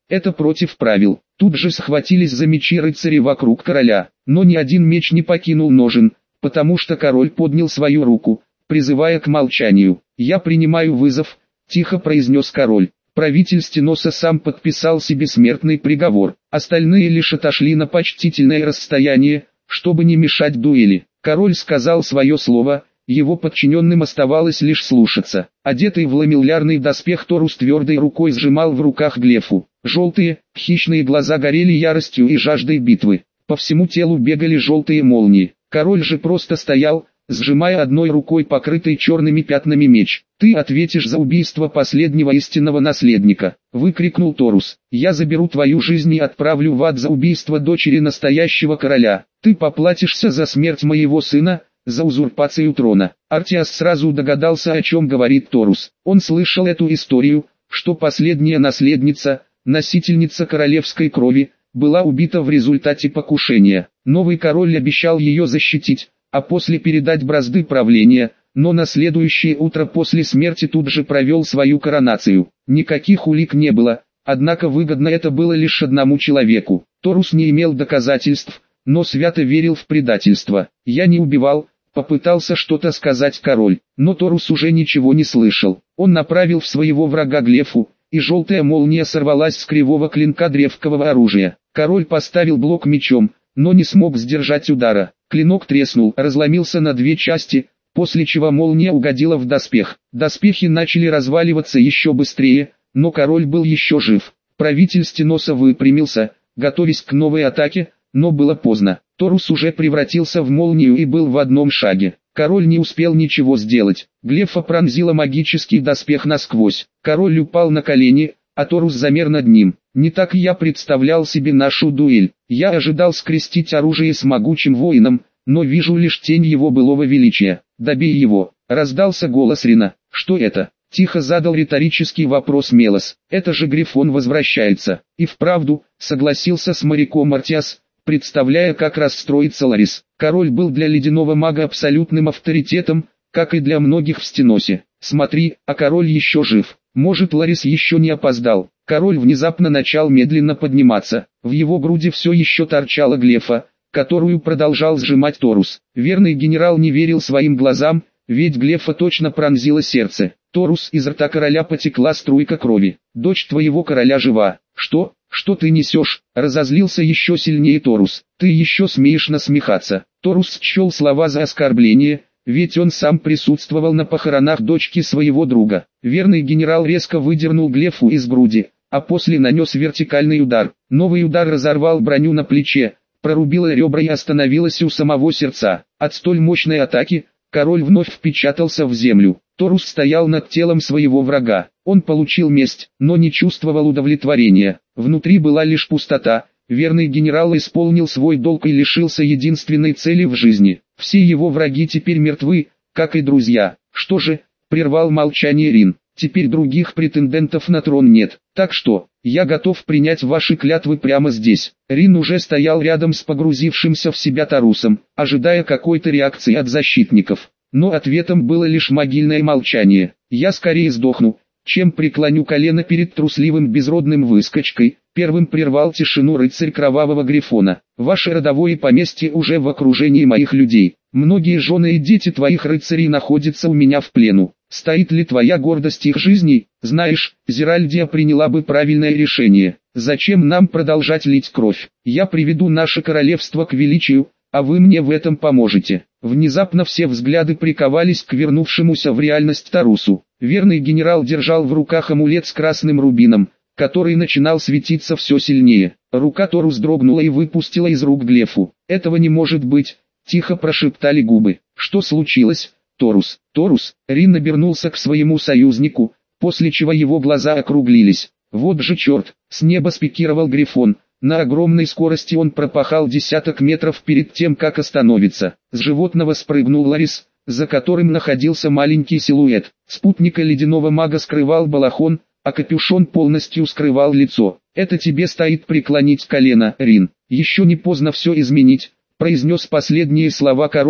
Это против правил. Тут же схватились за мечи рыцари вокруг короля, но ни один меч не покинул ножен, потому что король поднял свою руку, призывая к молчанию. «Я принимаю вызов», — тихо произнес король. Правитель Стеноса сам подписал себе смертный приговор, остальные лишь отошли на почтительное расстояние, чтобы не мешать дуэли. Король сказал свое слово, его подчиненным оставалось лишь слушаться. Одетый в ламеллярный доспех Торус твердой рукой сжимал в руках глефу. Желтые, хищные глаза горели яростью и жаждой битвы. По всему телу бегали желтые молнии. Король же просто стоял, сжимая одной рукой покрытый черными пятнами меч. «Ты ответишь за убийство последнего истинного наследника», — выкрикнул Торус. «Я заберу твою жизнь и отправлю в ад за убийство дочери настоящего короля. Ты поплатишься за смерть моего сына, за узурпацию трона». Артиас сразу догадался, о чем говорит Торус. Он слышал эту историю, что последняя наследница, носительница королевской крови, была убита в результате покушения. Новый король обещал ее защитить, а после передать бразды правления, но на следующее утро после смерти тут же провел свою коронацию. Никаких улик не было, однако выгодно это было лишь одному человеку. Торус не имел доказательств, но свято верил в предательство. «Я не убивал», — попытался что-то сказать король, но Торус уже ничего не слышал. Он направил в своего врага глефу, и желтая молния сорвалась с кривого клинка древкового оружия. Король поставил блок мечом, но не смог сдержать удара. Клинок треснул, разломился на две части, после чего молния угодила в доспех. Доспехи начали разваливаться еще быстрее, но король был еще жив. Правитель Стеноса выпрямился, готовясь к новой атаке, но было поздно. Торус уже превратился в молнию и был в одном шаге. Король не успел ничего сделать. Глефа пронзила магический доспех насквозь. Король упал на колени, а Торус замер над ним. «Не так я представлял себе нашу дуэль. Я ожидал скрестить оружие с могучим воином, но вижу лишь тень его былого величия. Добей его!» — раздался голос Рина. «Что это?» — тихо задал риторический вопрос Мелос. «Это же Грифон возвращается». И вправду, согласился с моряком Артиас, представляя, как расстроится Ларис. Король был для ледяного мага абсолютным авторитетом, как и для многих в Стеносе. «Смотри, а король еще жив. Может, Ларис еще не опоздал». Король внезапно начал медленно подниматься. В его груди все еще торчала глефа, которую продолжал сжимать Торус. Верный генерал не верил своим глазам, ведь глефа точно пронзила сердце. «Торус, из рта короля потекла струйка крови. Дочь твоего короля жива». «Что? Что ты несешь?» — разозлился еще сильнее Торус. «Ты еще смеешь насмехаться». Торус счел слова за оскорбление, ведь он сам присутствовал на похоронах дочки своего друга. Верный генерал резко выдернул глефу из груди, а после нанес вертикальный удар. Новый удар разорвал броню на плече, прорубило ребра и остановилось у самого сердца. От столь мощной атаки, король вновь впечатался в землю. Торус стоял над телом своего врага. Он получил месть, но не чувствовал удовлетворения. Внутри была лишь пустота. Верный генерал исполнил свой долг и лишился единственной цели в жизни. Все его враги теперь мертвы, как и друзья. «Что же?» — прервал молчание Рин. «Теперь других претендентов на трон нет, так что, я готов принять ваши клятвы прямо здесь». Рин уже стоял рядом с погрузившимся в себя Торусом, ожидая какой-то реакции от защитников. Но ответом было лишь могильное молчание. «Я скорее сдохну, чем преклоню колено перед трусливым безродным выскочкой», первым прервал тишину рыцарь Кровавого Грифона. «Ваше родовое поместье уже в окружении моих людей. Многие жены и дети твоих рыцарей находятся у меня в плену. Стоит ли твоя гордость их жизней? Знаешь, Зеральдия приняла бы правильное решение. Зачем нам продолжать лить кровь? Я приведу наше королевство к величию, а вы мне в этом поможете». Внезапно все взгляды приковались к вернувшемуся в реальность Торусу. Верный генерал держал в руках амулет с красным рубином, который начинал светиться все сильнее. Рука Торус дрогнула и выпустила из рук глефу. «Этого не может быть», — тихо прошептали губы. «Что случилось, Торус?» «Торус», — Рин обернулся к своему союзнику, после чего его глаза округлились. «Вот же черт!» — с неба спикировал Грифон. На огромной скорости он пропахал десяток метров перед тем, как остановиться. С животного спрыгнул Ларис, за которым находился маленький силуэт. Спутника ледяного мага скрывал балахон, а капюшон полностью скрывал лицо. «Это тебе стоит преклонить колено, Рин. Еще не поздно все изменить», — произнес последние слова король,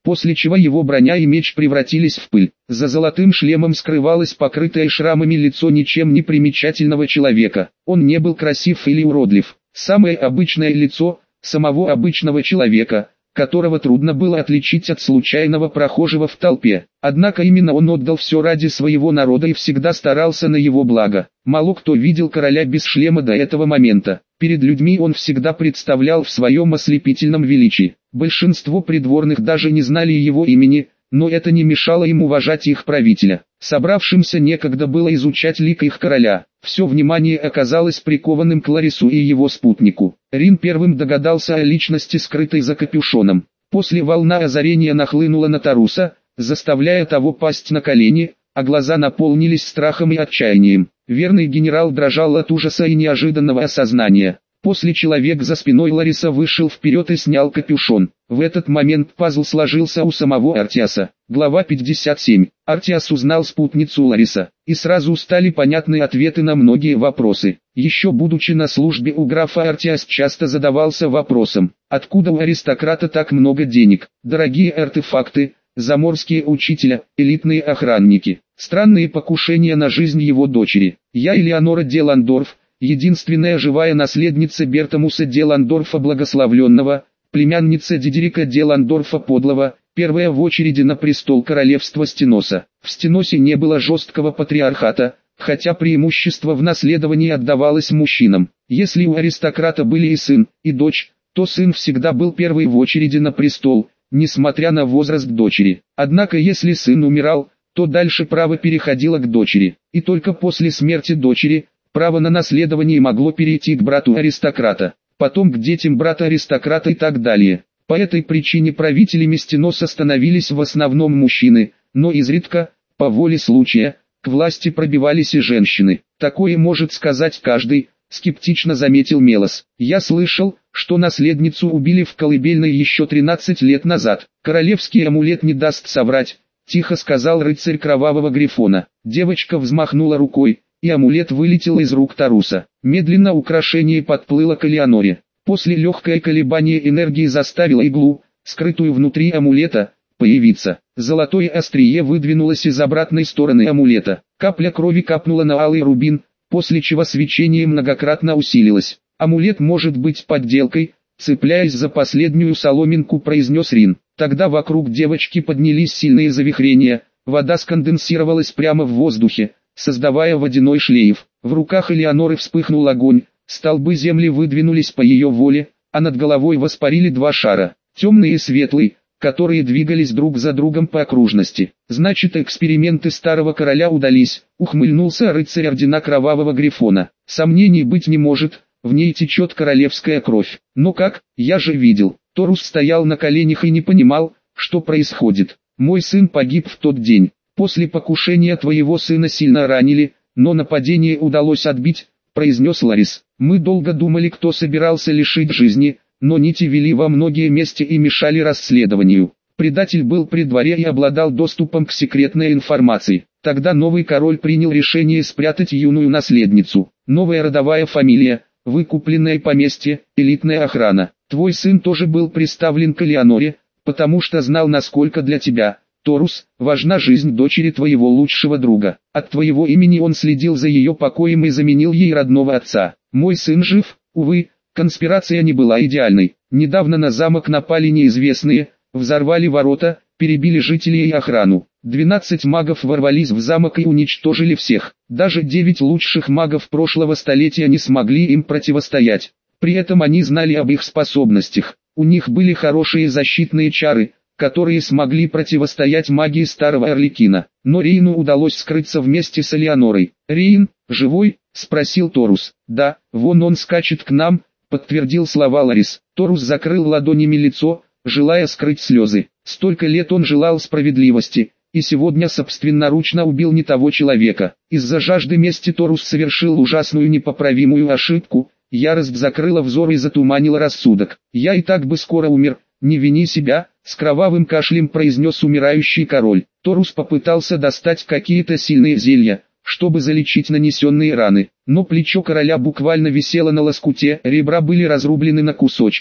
после чего его броня и меч превратились в пыль. За золотым шлемом скрывалось покрытое шрамами лицо ничем не примечательного человека. Он не был красив или уродлив. Самое обычное лицо самого обычного человека, которого трудно было отличить от случайного прохожего в толпе. Однако именно он отдал все ради своего народа и всегда старался на его благо. Мало кто видел короля без шлема до этого момента. Перед людьми он всегда представлял в своем ослепительном величии. Большинство придворных даже не знали его имени, но это не мешало им уважать их правителя. Собравшимся некогда было изучать лик их короля. Все внимание оказалось прикованным к Ларису и его спутнику. Рин первым догадался о личности, скрытой за капюшоном. После волна озарения нахлынула на Торуса, заставляя того пасть на колени, а глаза наполнились страхом и отчаянием. Верный генерал дрожал от ужаса и неожиданного осознания. После человек за спиной Лариса вышел вперед и снял капюшон. В этот момент пазл сложился у самого Артиаса. Глава пятьдесят семь. Артиас узнал спутницу Лариса, и сразу стали понятны ответы на многие вопросы. Еще будучи на службе у графа, Артиас часто задавался вопросом, откуда у аристократа так много денег, дорогие артефакты, заморские учителя, элитные охранники, странные покушения на жизнь его дочери. Я, Элеонора де Ландорф, единственная живая наследница Бертамуса де Ландорфа Благословленного, племянница Дидерика де Ландорфа Подлого, первая в очереди на престол королевства Стеноса. В Стеносе не было жесткого патриархата, хотя преимущество в наследовании отдавалось мужчинам. Если у аристократа были и сын, и дочь, то сын всегда был первый в очереди на престол, несмотря на возраст дочери. Однако если сын умирал, то дальше право переходило к дочери, и только после смерти дочери право на наследование могло перейти к брату аристократа, потом к детям брата аристократа и так далее. По этой причине правителями Стеноса становились в основном мужчины, но изредка, по воле случая, к власти пробивались и женщины. Такое может сказать каждый, скептично заметил Мелос. Я слышал, что наследницу убили в колыбельной еще тринадцать лет назад. Королевский амулет не даст соврать, тихо сказал рыцарь Кровавого Грифона. Девочка взмахнула рукой, и амулет вылетел из рук Торуса. Медленно украшение подплыло к Элеоноре. После легкое колебание энергии заставило иглу, скрытую внутри амулета, появиться. Золотое острие выдвинулось из обратной стороны амулета. Капля крови капнула на алый рубин, после чего свечение многократно усилилось. Амулет может быть подделкой, цепляясь за последнюю соломинку, произнес Рин. Тогда вокруг девочки поднялись сильные завихрения, вода сконденсировалась прямо в воздухе, создавая водяной шлейф. В руках Элеоноры вспыхнул огонь, столбы земли выдвинулись по ее воле, а над головой воспарили два шара, темный и светлый, которые двигались друг за другом по окружности. Значит, эксперименты старого короля удались, ухмыльнулся рыцарь ордена Кровавого Грифона. Сомнений быть не может, в ней течет королевская кровь. Но как, я же видел. Торус стоял на коленях и не понимал, что происходит. Мой сын погиб в тот день. После покушения твоего сына сильно ранили, но нападение удалось отбить, произнес Ларис. Мы долго думали, кто собирался лишить жизни, но нити вели во многие места и мешали расследованию. Предатель был при дворе и обладал доступом к секретной информации. Тогда новый король принял решение спрятать юную наследницу. Новая родовая фамилия, выкупленное поместье, элитная охрана. Твой сын тоже был приставлен к Элеоноре, потому что знал, насколько для тебя, Торус, важна жизнь дочери твоего лучшего друга. От твоего имени он следил за ее покоем и заменил ей родного отца. Мой сын жив, увы, конспирация не была идеальной. Недавно на замок напали неизвестные, взорвали ворота, перебили жителей и охрану. Двенадцать магов ворвались в замок и уничтожили всех. Даже девять лучших магов прошлого столетия не смогли им противостоять. При этом они знали об их способностях. У них были хорошие защитные чары, которые смогли противостоять магии старого Орликина. Но Рейну удалось скрыться вместе с Элеонорой. «Рейн, живой?» – спросил Торус. «Да, вон он скачет к нам», – подтвердил слова Ларис. Торус закрыл ладонями лицо, желая скрыть слезы. Столько лет он желал справедливости, и сегодня собственноручно убил не того человека. Из-за жажды мести Торус совершил ужасную непоправимую ошибку. Ярость закрыла взор и затуманила рассудок. «Я и так бы скоро умер, не вини себя», — с кровавым кашлем произнес умирающий король. Торус попытался достать какие-то сильные зелья, чтобы залечить нанесенные раны. Но плечо короля буквально висело на лоскуте, ребра были разрублены на кусочки,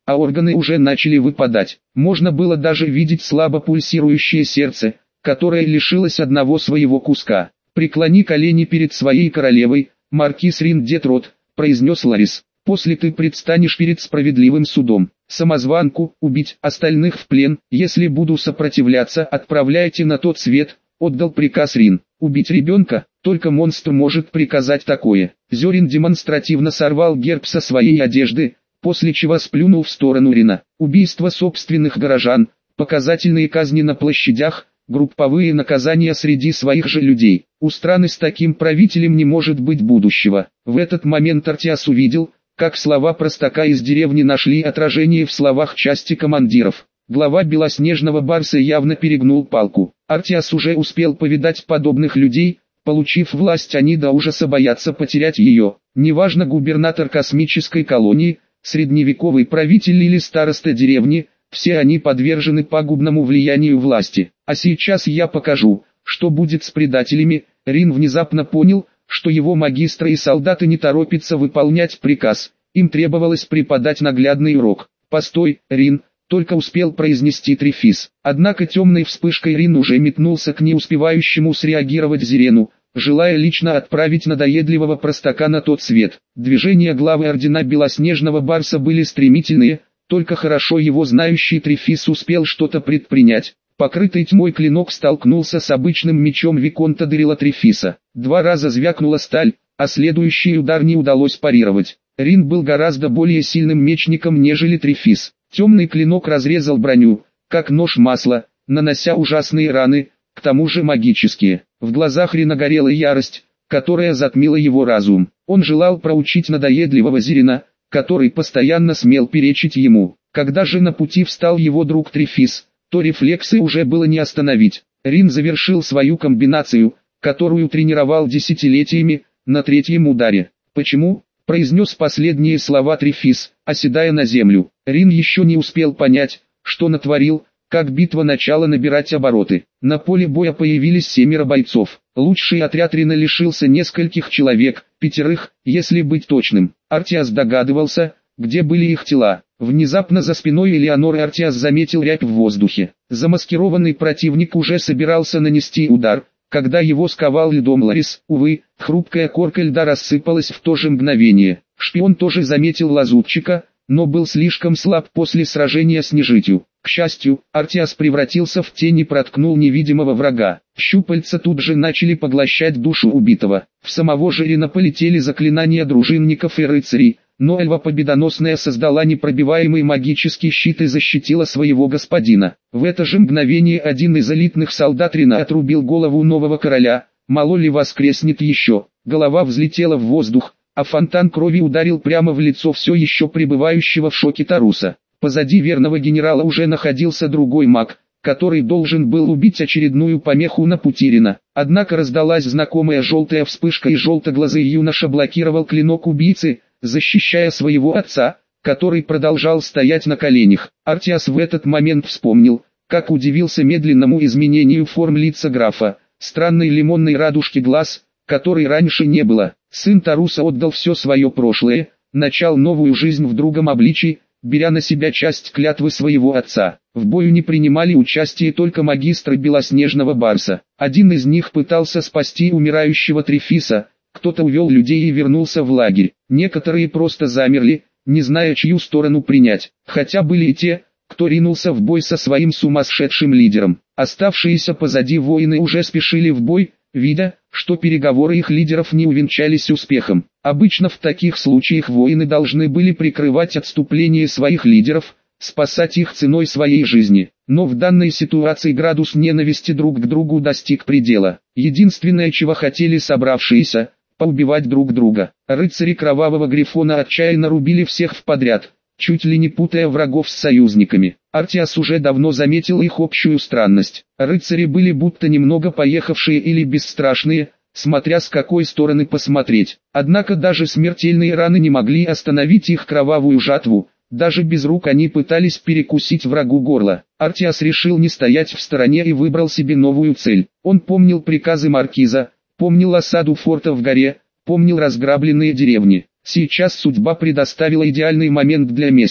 а органы уже начали выпадать. Можно было даже видеть слабо пульсирующее сердце, которое лишилось одного своего куска. «Преклони колени перед своей королевой, маркиз Рин де Трот», — произнес Ларис. «После ты предстанешь перед справедливым судом. Самозванку убить, остальных в плен. Если буду сопротивляться, отправляйте на тот свет», — отдал приказ Рин. «Убить ребенка? Только монстр может приказать такое». Зерин демонстративно сорвал герб со своей одежды, после чего сплюнул в сторону Рина. «Убийство собственных горожан, показательные казни на площадях, групповые наказания среди своих же людей. У страны с таким правителем не может быть будущего». В этот момент Артиас увидел, как слова простака из деревни нашли отражение в словах части командиров. Глава белоснежного барса явно перегнул палку. Артиас уже успел повидать подобных людей, получив власть они до ужаса боятся потерять ее. Неважно, губернатор космической колонии, средневековый правитель или староста деревни, все они подвержены пагубному влиянию власти. А сейчас я покажу, что будет с предателями. Рин внезапно понял, что его магистры и солдаты не торопятся выполнять приказ. Им требовалось преподать наглядный урок. «Постой, Рин», только успел произнести Трефис. Однако темной вспышкой Рин уже метнулся к не успевающему среагировать Зирену, желая лично отправить надоедливого простака на тот свет. Движения главы ордена Белоснежного Барса были стремительные, только хорошо его знающий Трефис успел что-то предпринять. Покрытый тьмой клинок столкнулся с обычным мечом Виконта Дэрила Трефиса. Два раза звякнула сталь, а следующий удар не удалось парировать. Рин был гораздо более сильным мечником, нежели Трефис. Темный клинок разрезал броню, как нож масла, нанося ужасные раны, к тому же магические. В глазах Рина горела ярость, которая затмила его разум. Он желал проучить надоедливого Зирена, который постоянно смел перечить ему. Когда же на пути встал его друг Трефис, то рефлексы уже было не остановить. Рин завершил свою комбинацию, которую тренировал десятилетиями, на третьем ударе. «Почему?» — произнес последние слова Трефис, оседая на землю. Рин еще не успел понять, что натворил, как битва начала набирать обороты. На поле боя появились семеро бойцов. Лучший отряд Рина лишился нескольких человек, пятерых, если быть точным. Артиас догадывался, где были их тела. Внезапно за спиной Элеоноры Артиас заметил рябь в воздухе. Замаскированный противник уже собирался нанести удар, когда его сковал льдом Ларис. Увы, хрупкая корка льда рассыпалась в то же мгновение. Шпион тоже заметил лазутчика, но был слишком слаб после сражения с нежитью. К счастью, Артиас превратился в тень и проткнул невидимого врага. Щупальца тут же начали поглощать душу убитого. В самого же Рина полетели заклинания дружинников и рыцарей, но Эльва Победоносная создала непробиваемый магический щит и защитила своего господина. В это же мгновение один из элитных солдат Рина отрубил голову нового короля. Мало ли воскреснет еще. Голова взлетела в воздух, а фонтан крови ударил прямо в лицо все еще пребывающего в шоке Таруса. Позади верного генерала уже находился другой маг, который должен был убить очередную помеху на пути Рина. Однако раздалась знакомая желтая вспышка, и желтоглазый юноша блокировал клинок убийцы, защищая своего отца, который продолжал стоять на коленях. Артиас в этот момент вспомнил, как удивился медленному изменению форм лица графа, странной лимонной радужки глаз, которой раньше не было. Сын Таруса отдал все свое прошлое, начал новую жизнь в другом обличии, беря на себя часть клятвы своего отца. В бою не принимали участие только магистры Белоснежного Барса. Один из них пытался спасти умирающего Трефиса, кто-то увел людей и вернулся в лагерь. Некоторые просто замерли, не зная, чью сторону принять. Хотя были и те, кто ринулся в бой со своим сумасшедшим лидером. Оставшиеся позади воины уже спешили в бой, видя, что переговоры их лидеров не увенчались успехом. Обычно в таких случаях воины должны были прикрывать отступление своих лидеров, спасать их ценой своей жизни. Но в данной ситуации градус ненависти друг к другу достиг предела. Единственное, чего хотели собравшиеся – поубивать друг друга. Рыцари Кровавого Грифона отчаянно рубили всех в подряд, чуть ли не путая врагов с союзниками. Артиас уже давно заметил их общую странность. Рыцари были будто немного поехавшие или бесстрашные, смотря с какой стороны посмотреть. Однако даже смертельные раны не могли остановить их кровавую жатву. Даже без рук они пытались перекусить врагу горло. Артиас решил не стоять в стороне и выбрал себе новую цель. Он помнил приказы маркиза, помнил осаду форта в горе, помнил разграбленные деревни. Сейчас судьба предоставила идеальный момент для мести.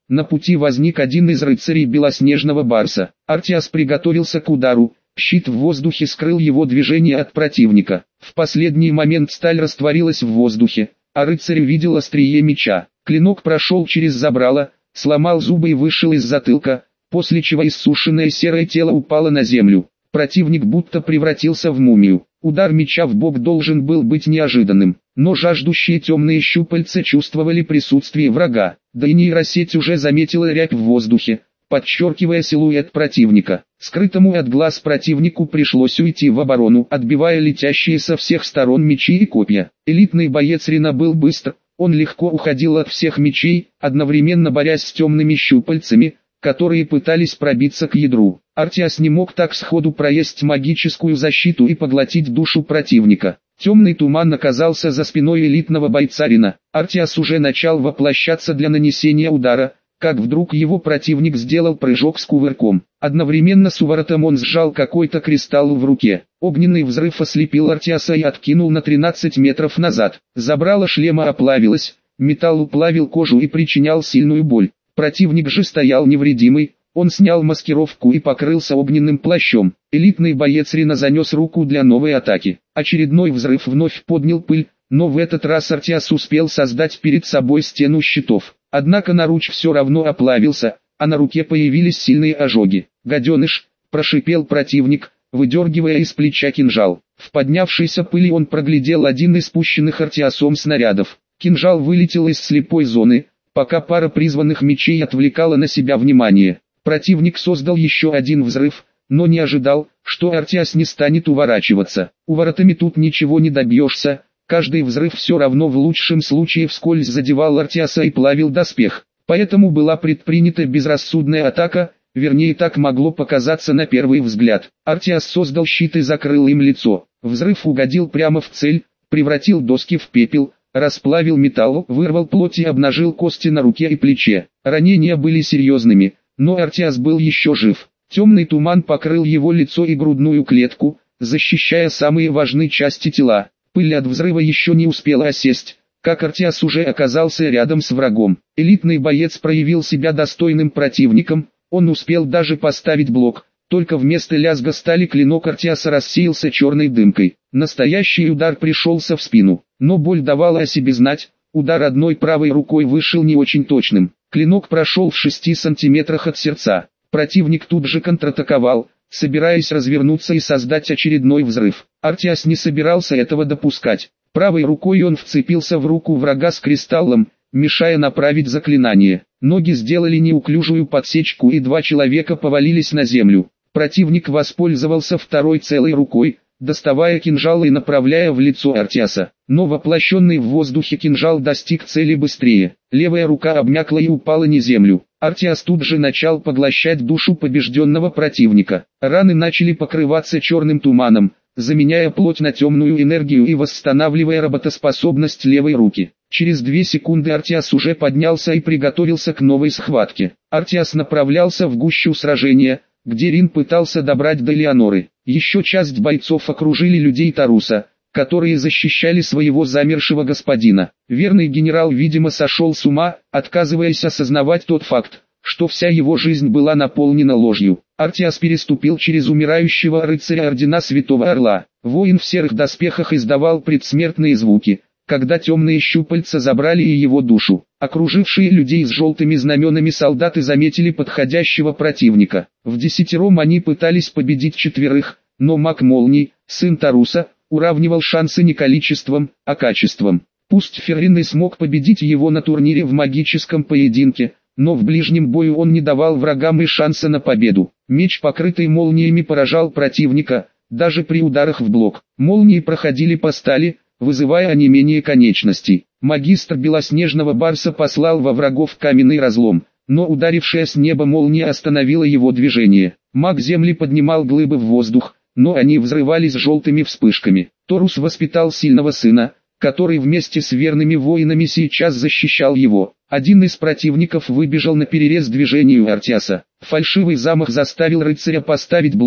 На пути возник один из рыцарей белоснежного барса. Артиас приготовился к удару, щит в воздухе скрыл его движение от противника. В последний момент сталь растворилась в воздухе, а рыцарь увидел острие меча. Клинок прошел через забрало, сломал зубы и вышел из затылка, после чего иссушенное серое тело упало на землю. Противник будто превратился в мумию. Удар меча в бок должен был быть неожиданным, но жаждущие темные щупальца чувствовали присутствие врага, да и нейросеть уже заметила рябь в воздухе, подчеркивая силуэт противника. Скрытому от глаз противнику пришлось уйти в оборону, отбивая летящие со всех сторон мечи и копья. Элитный боец Рина был быстр, он легко уходил от всех мечей, одновременно борясь с темными щупальцами, которые пытались пробиться к ядру. Артиас не мог так сходу проесть магическую защиту и поглотить душу противника. Темный туман оказался за спиной элитного бойца Рина. Артиас уже начал воплощаться для нанесения удара, как вдруг его противник сделал прыжок с кувырком. Одновременно с уворотом он сжал какой-то кристалл в руке. Огненный взрыв ослепил Артиаса и откинул на тринадцать метров назад. Забрало шлема оплавилось, металл уплавил кожу и причинял сильную боль. Противник же стоял невредимый, он снял маскировку и покрылся огненным плащом. Элитный боец Рина занес руку для новой атаки. Очередной взрыв вновь поднял пыль, но в этот раз Артиас успел создать перед собой стену щитов. Однако наруч все равно оплавился, а на руке появились сильные ожоги. «Гаденыш!» – прошипел противник, выдергивая из плеча кинжал. В поднявшейся пыли он проглядел один из спущенных Артиасом снарядов. Кинжал вылетел из слепой зоны, пока пара призванных мечей отвлекала на себя внимание. Противник создал еще один взрыв, но не ожидал, что Артиас не станет уворачиваться. Уворотами тут ничего не добьешься, каждый взрыв все равно в лучшем случае вскользь задевал Артиаса и плавил доспех. Поэтому была предпринята безрассудная атака, вернее так могло показаться на первый взгляд. Артиас создал щит и закрыл им лицо. Взрыв угодил прямо в цель, превратил доски в пепел, расплавил металл, вырвал плоть и обнажил кости на руке и плече. Ранения были серьезными, но Артиас был еще жив. Темный туман покрыл его лицо и грудную клетку, защищая самые важные части тела. Пыль от взрыва еще не успела осесть, как Артиас уже оказался рядом с врагом. Элитный боец проявил себя достойным противником, он успел даже поставить блок, только вместо лязга стали клинок Артиаса рассеялся черной дымкой. Настоящий удар пришелся в спину, но боль давала о себе знать, удар одной правой рукой вышел не очень точным. Клинок прошел в шести сантиметрах от сердца. Противник тут же контратаковал, собираясь развернуться и создать очередной взрыв. Артиас не собирался этого допускать. Правой рукой он вцепился в руку врага с кристаллом, мешая направить заклинание. Ноги сделали неуклюжую подсечку и два человека повалились на землю. Противник воспользовался второй целой рукой, доставая кинжал и направляя в лицо Артиаса. Но воплощенный в воздухе кинжал достиг цели быстрее. Левая рука обмякла и упала на землю. Артиас тут же начал поглощать душу побежденного противника. Раны начали покрываться черным туманом, заменяя плоть на темную энергию и восстанавливая работоспособность левой руки. Через две секунды Артиас уже поднялся и приготовился к новой схватке. Артиас направлялся в гущу сражения, где Рин пытался добрать до Элеоноры. Еще часть бойцов окружили людей Таруса, которые защищали своего замершего господина. Верный генерал, видимо, сошел с ума, отказываясь осознавать тот факт, что вся его жизнь была наполнена ложью. Артиас переступил через умирающего рыцаря ордена Святого Орла. Воин в серых доспехах издавал предсмертные звуки, когда темные щупальца забрали и его душу. Окружившие людей с желтыми знаменами солдаты заметили подходящего противника. Вдесятером они пытались победить четверых, но маг Молний, сын Таруса, уравнивал шансы не количеством, а качеством. Пусть Феррин и смог победить его на турнире в магическом поединке, но в ближнем бою он не давал врагам и шанса на победу. Меч, покрытый молниями, поражал противника, даже при ударах в блок. Молнии проходили по стали, вызывая онемение конечностей. Магистр белоснежного барса послал во врагов каменный разлом, но ударившая с неба молния остановила его движение. Маг земли поднимал глыбы в воздух, но они взрывались желтыми вспышками. Торус воспитал сильного сына, который вместе с верными воинами сейчас защищал его. Один из противников выбежал на перерез движению Артиаса. Фальшивый замах заставил рыцаря поставить блок,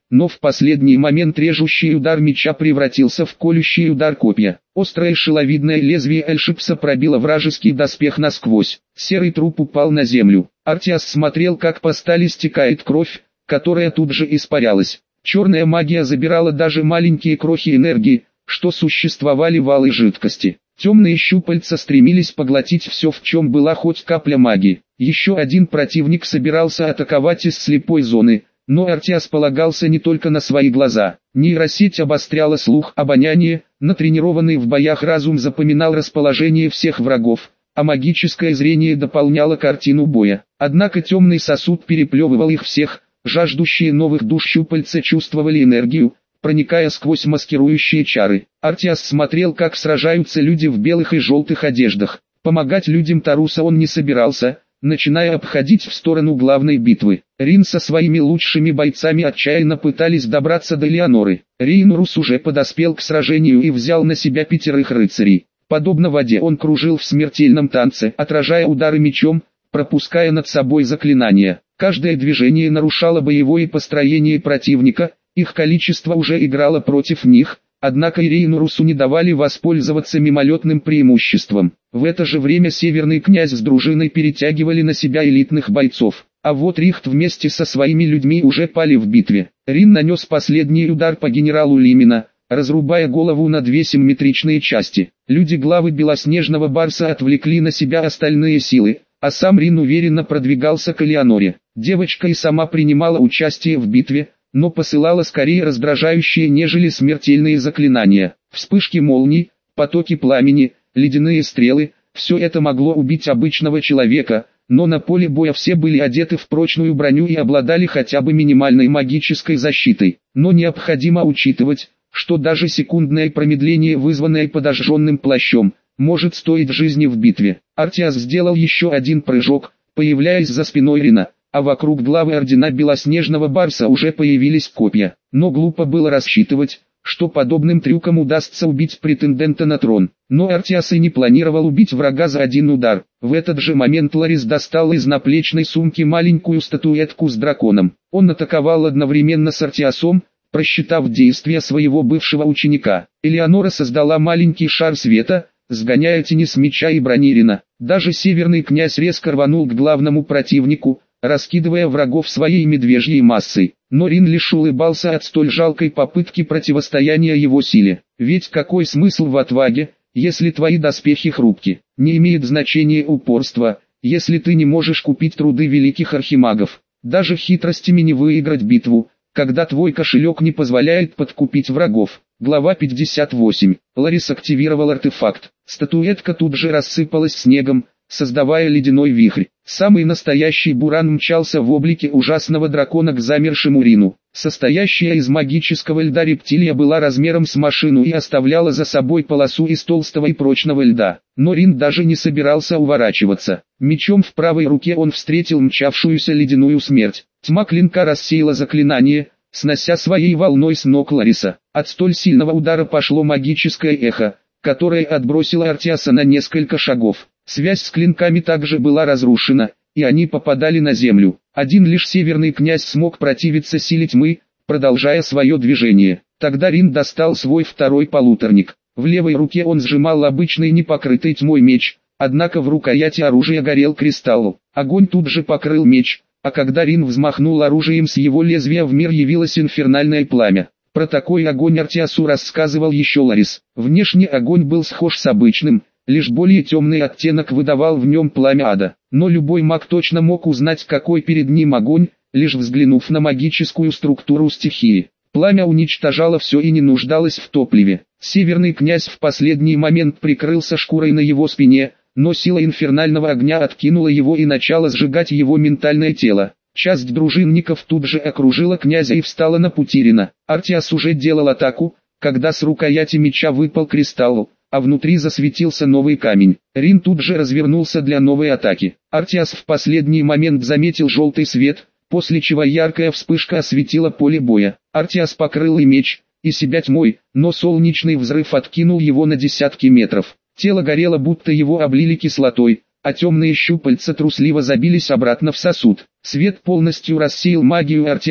но в последний момент режущий удар меча превратился в колющий удар копья. Острое шиловидное лезвие Эльшипса пробило вражеский доспех насквозь. Серый труп упал на землю. Артиас смотрел, как по стали стекает кровь, которая тут же испарялась. Черная магия забирала даже маленькие крохи энергии, что существовали в алой жидкости. Темные щупальца стремились поглотить все, в чем была хоть капля магии. Еще один противник собирался атаковать из слепой зоны, но Артиас полагался не только на свои глаза. Нейросеть обостряла слух, обоняние, натренированный в боях разум запоминал расположение всех врагов, а магическое зрение дополняло картину боя. Однако темный сосуд переплевывал их всех, жаждущие новых душ щупальца чувствовали энергию, проникая сквозь маскирующие чары. Артиас смотрел, как сражаются люди в белых и желтых одеждах. Помогать людям Таруса он не собирался, начиная обходить в сторону главной битвы. Рин со своими лучшими бойцами отчаянно пытались добраться до Леоноры. Рейнурус уже подоспел к сражению и взял на себя пятерых рыцарей. Подобно воде он кружил в смертельном танце, отражая удары мечом, пропуская над собой заклинания. Каждое движение нарушало боевое построение противника, их количество уже играло против них, однако Рейнурусу не давали воспользоваться мимолетным преимуществом. В это же время северный князь с дружиной перетягивали на себя элитных бойцов, а вот Рихт вместе со своими людьми уже пали в битве. Рин нанес последний удар по генералу Лимина, разрубая голову на две симметричные части. Люди главы Белоснежного Барса отвлекли на себя остальные силы, а сам Рин уверенно продвигался к Элеоноре. Девочка и сама принимала участие в битве, но посылала скорее раздражающие, нежели смертельные заклинания. Вспышки молний, потоки пламени, ледяные стрелы – все это могло убить обычного человека, но на поле боя все были одеты в прочную броню и обладали хотя бы минимальной магической защитой. Но необходимо учитывать, что даже секундное промедление, вызванное подожженным плащом, может стоить жизни в битве. Артиас сделал еще один прыжок, появляясь за спиной Рина, а вокруг главы ордена Белоснежного Барса уже появились копья. Но глупо было рассчитывать, что подобным трюком удастся убить претендента на трон. Но Артиас и не планировал убить врага за один удар. В этот же момент Ларис достал из наплечной сумки маленькую статуэтку с драконом. Он атаковал одновременно с Артиасом, просчитав действия своего бывшего ученика. Элеонора создала маленький шар света, сгоняя тени с меча и брони Рина. Даже северный князь резко рванул к главному противнику, раскидывая врагов своей медвежьей массой. Но Рин лишь улыбался от столь жалкой попытки противостояния его силе. Ведь какой смысл в отваге, если твои доспехи хрупки? Не имеет значения упорство, если ты не можешь купить труды великих архимагов. Даже хитростями не выиграть битву, когда твой кошелек не позволяет подкупить врагов. Глава пятьдесят восемь. Ларис активировал артефакт. Статуэтка тут же рассыпалась снегом, создавая ледяной вихрь. Самый настоящий буран мчался в облике ужасного дракона к замершему Рину. Состоящая из магического льда рептилия была размером с машину и оставляла за собой полосу из толстого и прочного льда. Но Рин даже не собирался уворачиваться. Мечом в правой руке он встретил мчавшуюся ледяную смерть. Тьма клинка рассеяла заклинание, снося своей волной с ног Лариса. От столь сильного удара пошло магическое эхо, которое отбросило Артиаса на несколько шагов. Связь с клинками также была разрушена, и они попадали на землю. Один лишь северный князь смог противиться силе тьмы, продолжая свое движение. Тогда Рин достал свой второй полуторник. В левой руке он сжимал обычный непокрытый тьмой меч, однако в рукояти оружия горел кристалл. Огонь тут же покрыл меч, а когда Рин взмахнул оружием, с его лезвия в мир явилось инфернальное пламя. Про такой огонь Артиасу рассказывал еще Ларис. Внешне огонь был схож с обычным, лишь более темный оттенок выдавал в нем пламя ада. Но любой маг точно мог узнать, какой перед ним огонь, лишь взглянув на магическую структуру стихии. Пламя уничтожало все и не нуждалось в топливе. Северный князь в последний момент прикрылся шкурой на его спине, но сила инфернального огня откинула его и начала сжигать его ментальное тело. Часть дружинников тут же окружила князя и встала на пути Рина. Артиас уже делал атаку, когда с рукояти меча выпал кристалл, а внутри засветился новый камень. Рин тут же развернулся для новой атаки. Артиас в последний момент заметил желтый свет, после чего яркая вспышка осветила поле боя. Артиас покрыл и меч, и себя тьмой, но солнечный взрыв откинул его на десятки метров. Тело горело, будто его облили кислотой, а темные щупальца трусливо забились обратно в сосуд. Свет полностью рассеял магию Артиаса,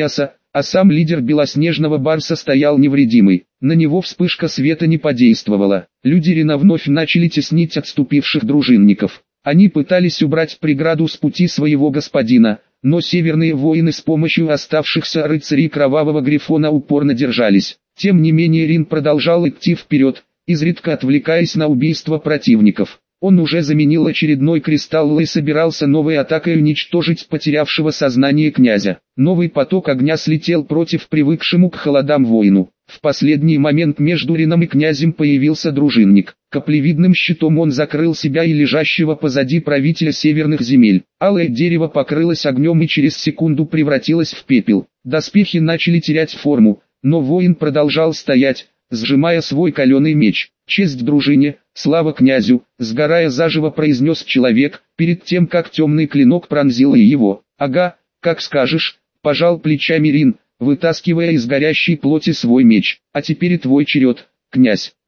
а сам лидер белоснежного барса стоял невредимый. На него вспышка света не подействовала. Люди Рина вновь начали теснить отступивших дружинников. Они пытались убрать преграду с пути своего господина, но северные воины с помощью оставшихся рыцарей Кровавого Грифона упорно держались. Тем не менее Рин продолжал идти вперед, изредка отвлекаясь на убийство противников. Он уже заменил очередной кристалл и собирался новой атакой уничтожить потерявшего сознание князя. Новый поток огня слетел против привыкшему к холодам воину. В последний момент между Рином и князем появился дружинник. Каплевидным щитом он закрыл себя и лежащего позади правителя северных земель. Алое дерево покрылось огнем и через секунду превратилось в пепел. Доспехи начали терять форму, но воин продолжал стоять, сжимая свой каленый меч. «Честь дружине, слава князю!» — сгорая заживо произнес человек, перед тем как темный клинок пронзил и его. «Ага, как скажешь», — пожал плечами Рин, вытаскивая из горящей плоти свой меч. «А теперь и твой черед, князь».